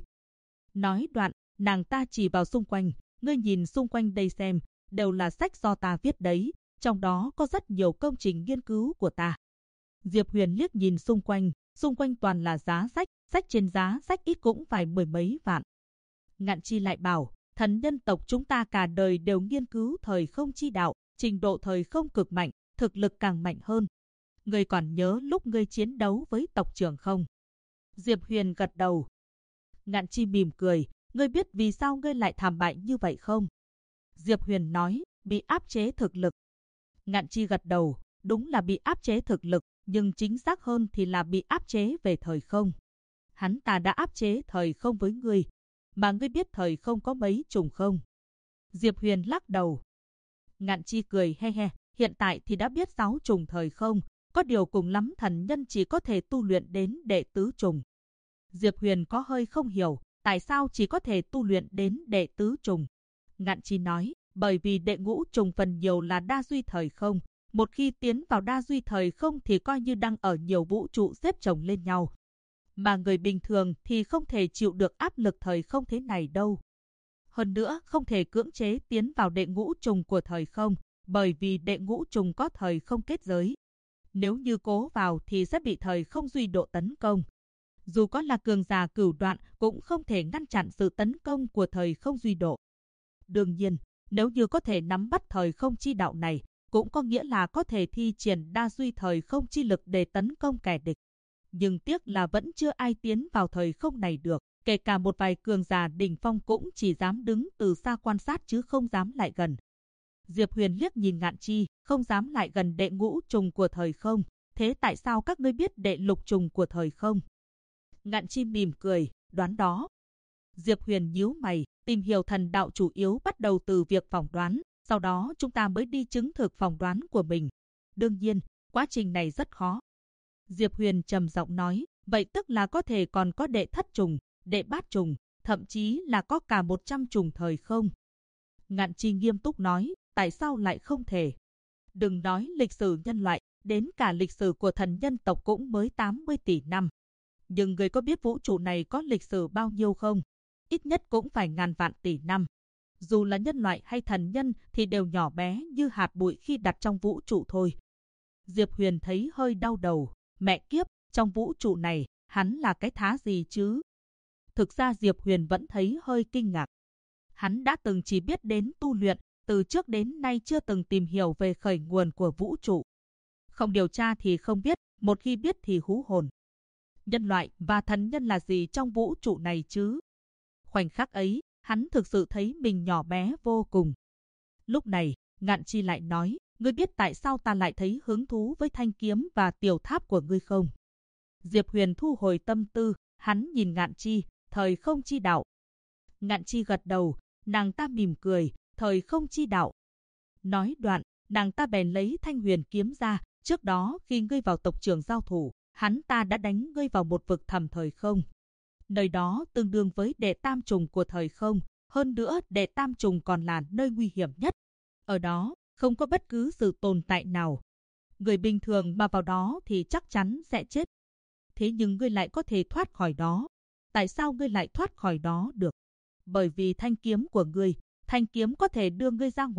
Nói đoạn, nàng ta chỉ vào xung quanh, ngươi nhìn xung quanh đây xem, đều là sách do ta viết đấy, trong đó có rất nhiều công trình nghiên cứu của ta. Diệp Huyền liếc nhìn xung quanh toàn là giá sách, sách trên giá sách ít cũng phải mười mấy vạn. Ngạn Chi lại bảo, thần nhân tộc chúng ta cả đời đều nghiên cứu thời không chi đạo, trình độ thời không cực mạnh, thực lực càng mạnh hơn. Ngươi còn nhớ lúc ngươi chiến đấu với tộc trưởng không? Diệp Huyền gật đầu. Ngạn Chi mỉm cười, ngươi biết vì sao ngươi lại thảm bại như vậy không? Diệp Huyền nói, bị áp chế thực lực. Ngạn Chi gật đầu, đúng là bị áp chế thực lực, nhưng chính xác hơn thì là bị áp chế về thời không. Hắn ta đã áp chế thời không với ngươi, mà ngươi biết thời không có mấy trùng không? Diệp Huyền lắc đầu. Ngạn Chi cười he he, hiện tại thì đã biết 6 trùng thời không, có điều cùng lắm thần nhân chỉ có thể tu luyện đến đệ tứ trùng. Diệp Huyền có hơi không hiểu, tại sao chỉ có thể tu luyện đến đệ tứ trùng? Ngạn Chi nói, bởi vì đệ ngũ trùng phần nhiều là đa duy thời không, một khi tiến vào đa duy thời không thì coi như đang ở nhiều vũ trụ xếp chồng lên nhau. Mà người bình thường thì không thể chịu được áp lực thời không thế này đâu. Hơn nữa, không thể cưỡng chế tiến vào đệ ngũ trùng của thời không, bởi vì đệ ngũ trùng có thời không kết giới. Nếu như cố vào thì sẽ bị thời không duy độ tấn công. Dù có là cường giả cửu đoạn cũng không thể ngăn chặn sự tấn công của thời không duy độ. Đương nhiên, nếu như có thể nắm bắt thời không chi đạo này, cũng có nghĩa là có thể thi triển đa duy thời không chi lực để tấn công kẻ địch. Nhưng tiếc là vẫn chưa ai tiến vào thời không này được, kể cả một vài cường giả đỉnh phong cũng chỉ dám đứng từ xa quan sát chứ không dám lại gần. Diệp Huyền liếc nhìn Ngạn Chi, không dám lại gần đệ ngũ trùng của thời không, thế tại sao các ngươi biết đệ lục trùng của thời không? Ngạn Chi mỉm cười, đoán đó. Diệp Huyền nhíu mày, tìm hiểu thần đạo chủ yếu bắt đầu từ việc phỏng đoán, sau đó chúng ta mới đi chứng thực phỏng đoán của mình. Đương nhiên, quá trình này rất khó. Diệp Huyền trầm giọng nói, vậy tức là có thể còn có đệ thất trùng, đệ bát trùng, thậm chí là có cả 100 trùng thời không. Ngạn Chi nghiêm túc nói, tại sao lại không thể? Đừng nói lịch sử nhân loại, đến cả lịch sử của thần nhân tộc cũng mới 80 tỷ năm. Nhưng người có biết vũ trụ này có lịch sử bao nhiêu không? Ít nhất cũng phải ngàn vạn tỷ năm. Dù là nhân loại hay thần nhân thì đều nhỏ bé như hạt bụi khi đặt trong vũ trụ thôi. Diệp Huyền thấy hơi đau đầu. Mẹ kiếp, trong vũ trụ này, hắn là cái thá gì chứ? Thực ra Diệp Huyền vẫn thấy hơi kinh ngạc. Hắn đã từng chỉ biết đến tu luyện, từ trước đến nay chưa từng tìm hiểu về khởi nguồn của vũ trụ. Không điều tra thì không biết, một khi biết thì hú hồn. Nhân loại và thần nhân là gì trong vũ trụ này chứ? Khoảnh khắc ấy, hắn thực sự thấy mình nhỏ bé vô cùng. Lúc này, Ngạn Chi lại nói, ngươi biết tại sao ta lại thấy hứng thú với thanh kiếm và tiểu tháp của ngươi không? Diệp Huyền thu hồi tâm tư, hắn nhìn Ngạn Chi, thời không chi đạo. Ngạn Chi gật đầu, nàng ta mỉm cười, thời không chi đạo. Nói đoạn, nàng ta bèn lấy thanh huyền kiếm ra, trước đó khi ngươi vào tộc trưởng giao thủ, hắn ta đã đánh ngươi vào một vực thẳm thời không. Nơi đó tương đương với đệ tam trùng của thời không, hơn nữa đệ tam trùng còn là nơi nguy hiểm nhất. Ở đó, không có bất cứ sự tồn tại nào. Người bình thường mà vào đó thì chắc chắn sẽ chết. Thế nhưng ngươi lại có thể thoát khỏi đó. Tại sao ngươi lại thoát khỏi đó được? Bởi vì thanh kiếm của ngươi, thanh kiếm có thể đưa ngươi ra ngoài,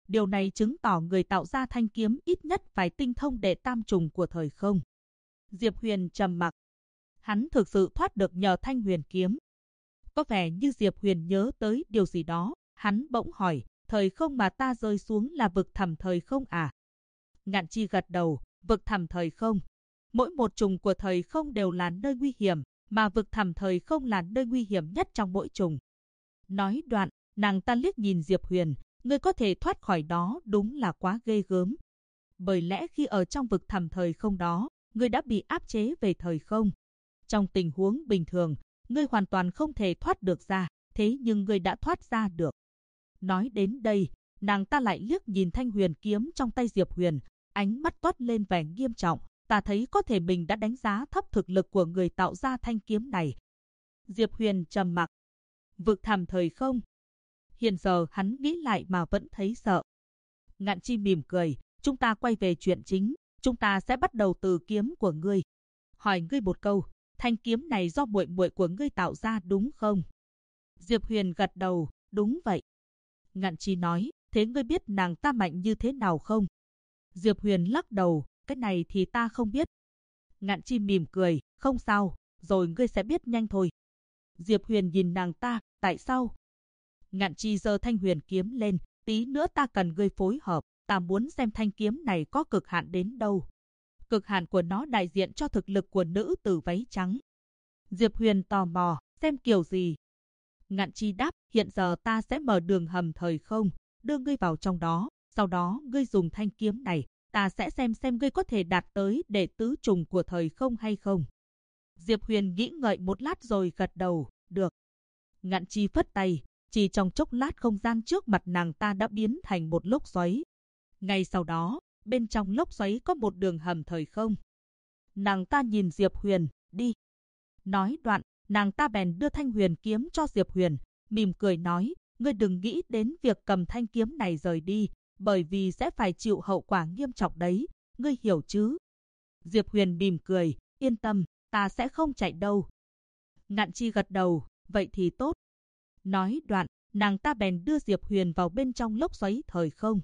Điều này chứng tỏ người tạo ra thanh kiếm ít nhất phải tinh thông đệ tam trùng của thời không. Diệp Huyền trầm mặc. Hắn thực sự thoát được nhờ thanh huyền kiếm. Có vẻ như Diệp Huyền nhớ tới điều gì đó, hắn bỗng hỏi, thời không mà ta rơi xuống là vực thẳm thời không à? Ngạn Chi gật đầu, vực thẳm thời không. Mỗi một trùng của thời không đều là nơi nguy hiểm, mà vực thẳm thời không là nơi nguy hiểm nhất trong mỗi trùng. Nói đoạn, nàng ta liếc nhìn Diệp Huyền, ngươi có thể thoát khỏi đó đúng là quá ghê gớm. Bởi lẽ khi ở trong vực thẳm thời không đó, ngươi đã bị áp chế về thời không. Trong tình huống bình thường, ngươi hoàn toàn không thể thoát được ra, thế nhưng ngươi đã thoát ra được. Nói đến đây, nàng ta lại liếc nhìn thanh huyền kiếm trong tay Diệp Huyền, ánh mắt toát lên vẻ nghiêm trọng. Ta thấy có thể mình đã đánh giá thấp thực lực của người tạo ra thanh kiếm này. Diệp Huyền trầm mặc. Vực thẳm thời không. Hiện giờ hắn nghĩ lại mà vẫn thấy sợ. Ngạn Chi mỉm cười, chúng ta quay về chuyện chính, chúng ta sẽ bắt đầu từ kiếm của ngươi. Hỏi ngươi một câu, thanh kiếm này do muội muội của ngươi tạo ra đúng không? Diệp Huyền gật đầu, đúng vậy. Ngạn Chi nói, thế ngươi biết nàng ta mạnh như thế nào không? Diệp Huyền lắc đầu, cái này thì ta không biết. Ngạn Chi mỉm cười, không sao, rồi ngươi sẽ biết nhanh thôi. Diệp Huyền nhìn nàng ta, tại sao? Ngạn Chi giơ thanh huyền kiếm lên, tí nữa ta cần ngươi phối hợp, ta muốn xem thanh kiếm này có cực hạn đến đâu. Cực hạn của nó đại diện cho thực lực của nữ tử váy trắng. Diệp Huyền tò mò, xem kiểu gì? Ngạn Chi đáp, hiện giờ ta sẽ mở đường hầm thời không, đưa ngươi vào trong đó, sau đó ngươi dùng thanh kiếm này, ta sẽ xem ngươi có thể đạt tới đệ tứ trùng của thời không hay không. Diệp Huyền nghĩ ngợi một lát rồi gật đầu, được. Ngạn Chi phất tay, chỉ trong chốc lát không gian trước mặt nàng ta đã biến thành một lốc xoáy. Ngay sau đó, bên trong lốc xoáy có một đường hầm thời không. Nàng ta nhìn Diệp Huyền, đi. Nói đoạn, nàng ta bèn đưa thanh huyền kiếm cho Diệp Huyền, mỉm cười nói, ngươi đừng nghĩ đến việc cầm thanh kiếm này rời đi, bởi vì sẽ phải chịu hậu quả nghiêm trọng đấy, ngươi hiểu chứ? Diệp Huyền mỉm cười, yên tâm, ta sẽ không chạy đâu. Ngạn Chi gật đầu, vậy thì tốt. Nói đoạn, nàng ta bèn đưa Diệp Huyền vào bên trong lốc xoáy thời không.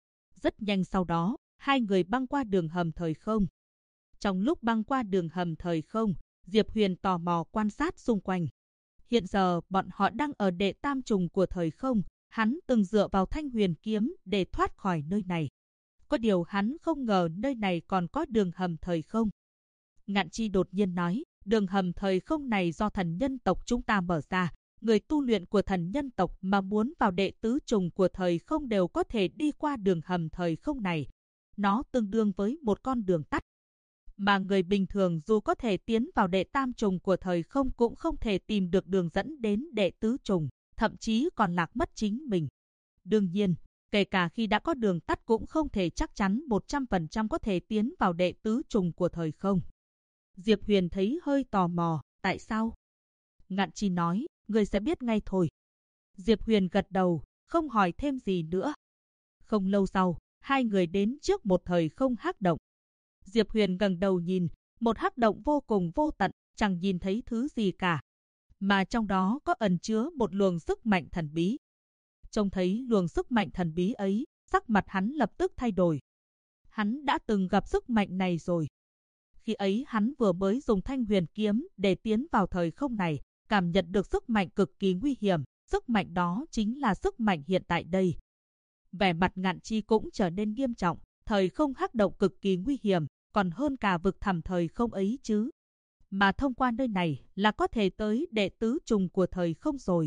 Rất nhanh sau đó, hai người băng qua đường hầm thời không. Trong lúc băng qua đường hầm thời không, Diệp Huyền tò mò quan sát xung quanh. Hiện giờ bọn họ đang ở đệ tam trùng của thời không, hắn từng dựa vào thanh huyền kiếm để thoát khỏi nơi này. Có điều hắn không ngờ nơi này còn có đường hầm thời không. Ngạn Chi đột nhiên nói, đường hầm thời không này do thần nhân tộc chúng ta mở ra. Người tu luyện của thần nhân tộc mà muốn vào đệ tứ trùng của thời không đều có thể đi qua đường hầm thời không này. Nó tương đương với một con đường tắt. Mà người bình thường dù có thể tiến vào đệ tam trùng của thời không cũng không thể tìm được đường dẫn đến đệ tứ trùng, thậm chí còn lạc mất chính mình. Đương nhiên, kể cả khi đã có đường tắt cũng không thể chắc chắn 100% có thể tiến vào đệ tứ trùng của thời không. Diệp Huyền thấy hơi tò mò, tại sao? Ngạn Chi nói, ngươi sẽ biết ngay thôi. Diệp Huyền gật đầu, không hỏi thêm gì nữa. Không lâu sau, hai người đến trước một thời không hắc động. Diệp Huyền ngẩng đầu nhìn, một hắc động vô cùng vô tận, chẳng nhìn thấy thứ gì cả. Mà trong đó có ẩn chứa một luồng sức mạnh thần bí. Trông thấy luồng sức mạnh thần bí ấy, sắc mặt hắn lập tức thay đổi. Hắn đã từng gặp sức mạnh này rồi. Khi ấy hắn vừa mới dùng thanh huyền kiếm để tiến vào thời không này, cảm nhận được sức mạnh cực kỳ nguy hiểm, sức mạnh đó chính là sức mạnh hiện tại đây. Vẻ mặt Ngạn Chi cũng trở nên nghiêm trọng, thời không hắc động cực kỳ nguy hiểm, còn hơn cả vực thẳm thời không ấy chứ. Mà thông qua nơi này là có thể tới đệ tứ trùng của thời không rồi.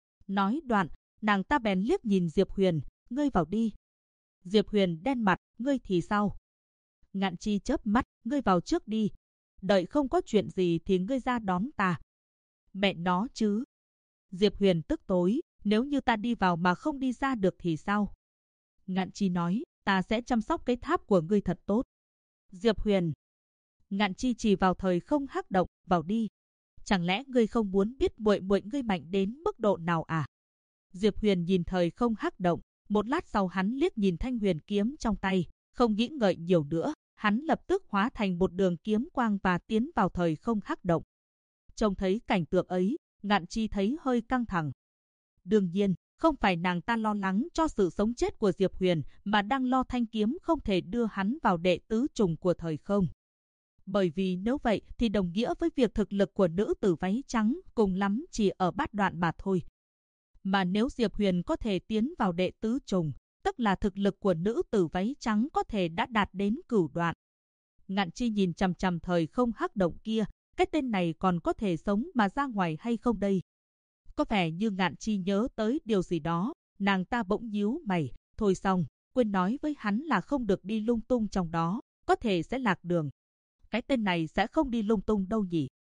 Nói đoạn, nàng ta bèn liếc nhìn Diệp Huyền, ngươi vào đi. Diệp Huyền đen mặt, ngươi thì sao? Ngạn Chi chớp mắt, ngươi vào trước đi. Đợi không có chuyện gì thì ngươi ra đón ta. Mẹ nó chứ. Diệp Huyền tức tối, nếu như ta đi vào mà không đi ra được thì sao? Ngạn Chi nói, ta sẽ chăm sóc cái tháp của ngươi thật tốt. Diệp Huyền. Ngạn Chi chỉ vào thời không hắc động, vào đi. Chẳng lẽ ngươi không muốn biết muội muội ngươi mạnh đến mức độ nào à? Diệp Huyền nhìn thời không hắc động, một lát sau hắn liếc nhìn thanh huyền kiếm trong tay, không nghĩ ngợi nhiều nữa, hắn lập tức hóa thành một đường kiếm quang và tiến vào thời không hắc động. Trông thấy cảnh tượng ấy, Ngạn Chi thấy hơi căng thẳng. Đương nhiên, Không phải nàng ta lo lắng cho sự sống chết của Diệp Huyền, mà đang lo thanh kiếm không thể đưa hắn vào đệ tứ trùng của thời không. Bởi vì nếu vậy thì đồng nghĩa với việc thực lực của nữ tử váy trắng cùng lắm chỉ ở bát đoạn mà thôi. Mà nếu Diệp Huyền có thể tiến vào đệ tứ trùng, tức là thực lực của nữ tử váy trắng có thể đã đạt đến cửu đoạn. Ngạn Chi nhìn chằm chằm thời không hắc động kia, cái tên này còn có thể sống mà ra ngoài hay không đây? Có vẻ như Ngạn Chi nhớ tới điều gì đó, nàng ta bỗng nhíu mày, thôi xong, quên nói với hắn là không được đi lung tung trong đó, có thể sẽ lạc đường. Cái tên này sẽ không đi lung tung đâu nhỉ?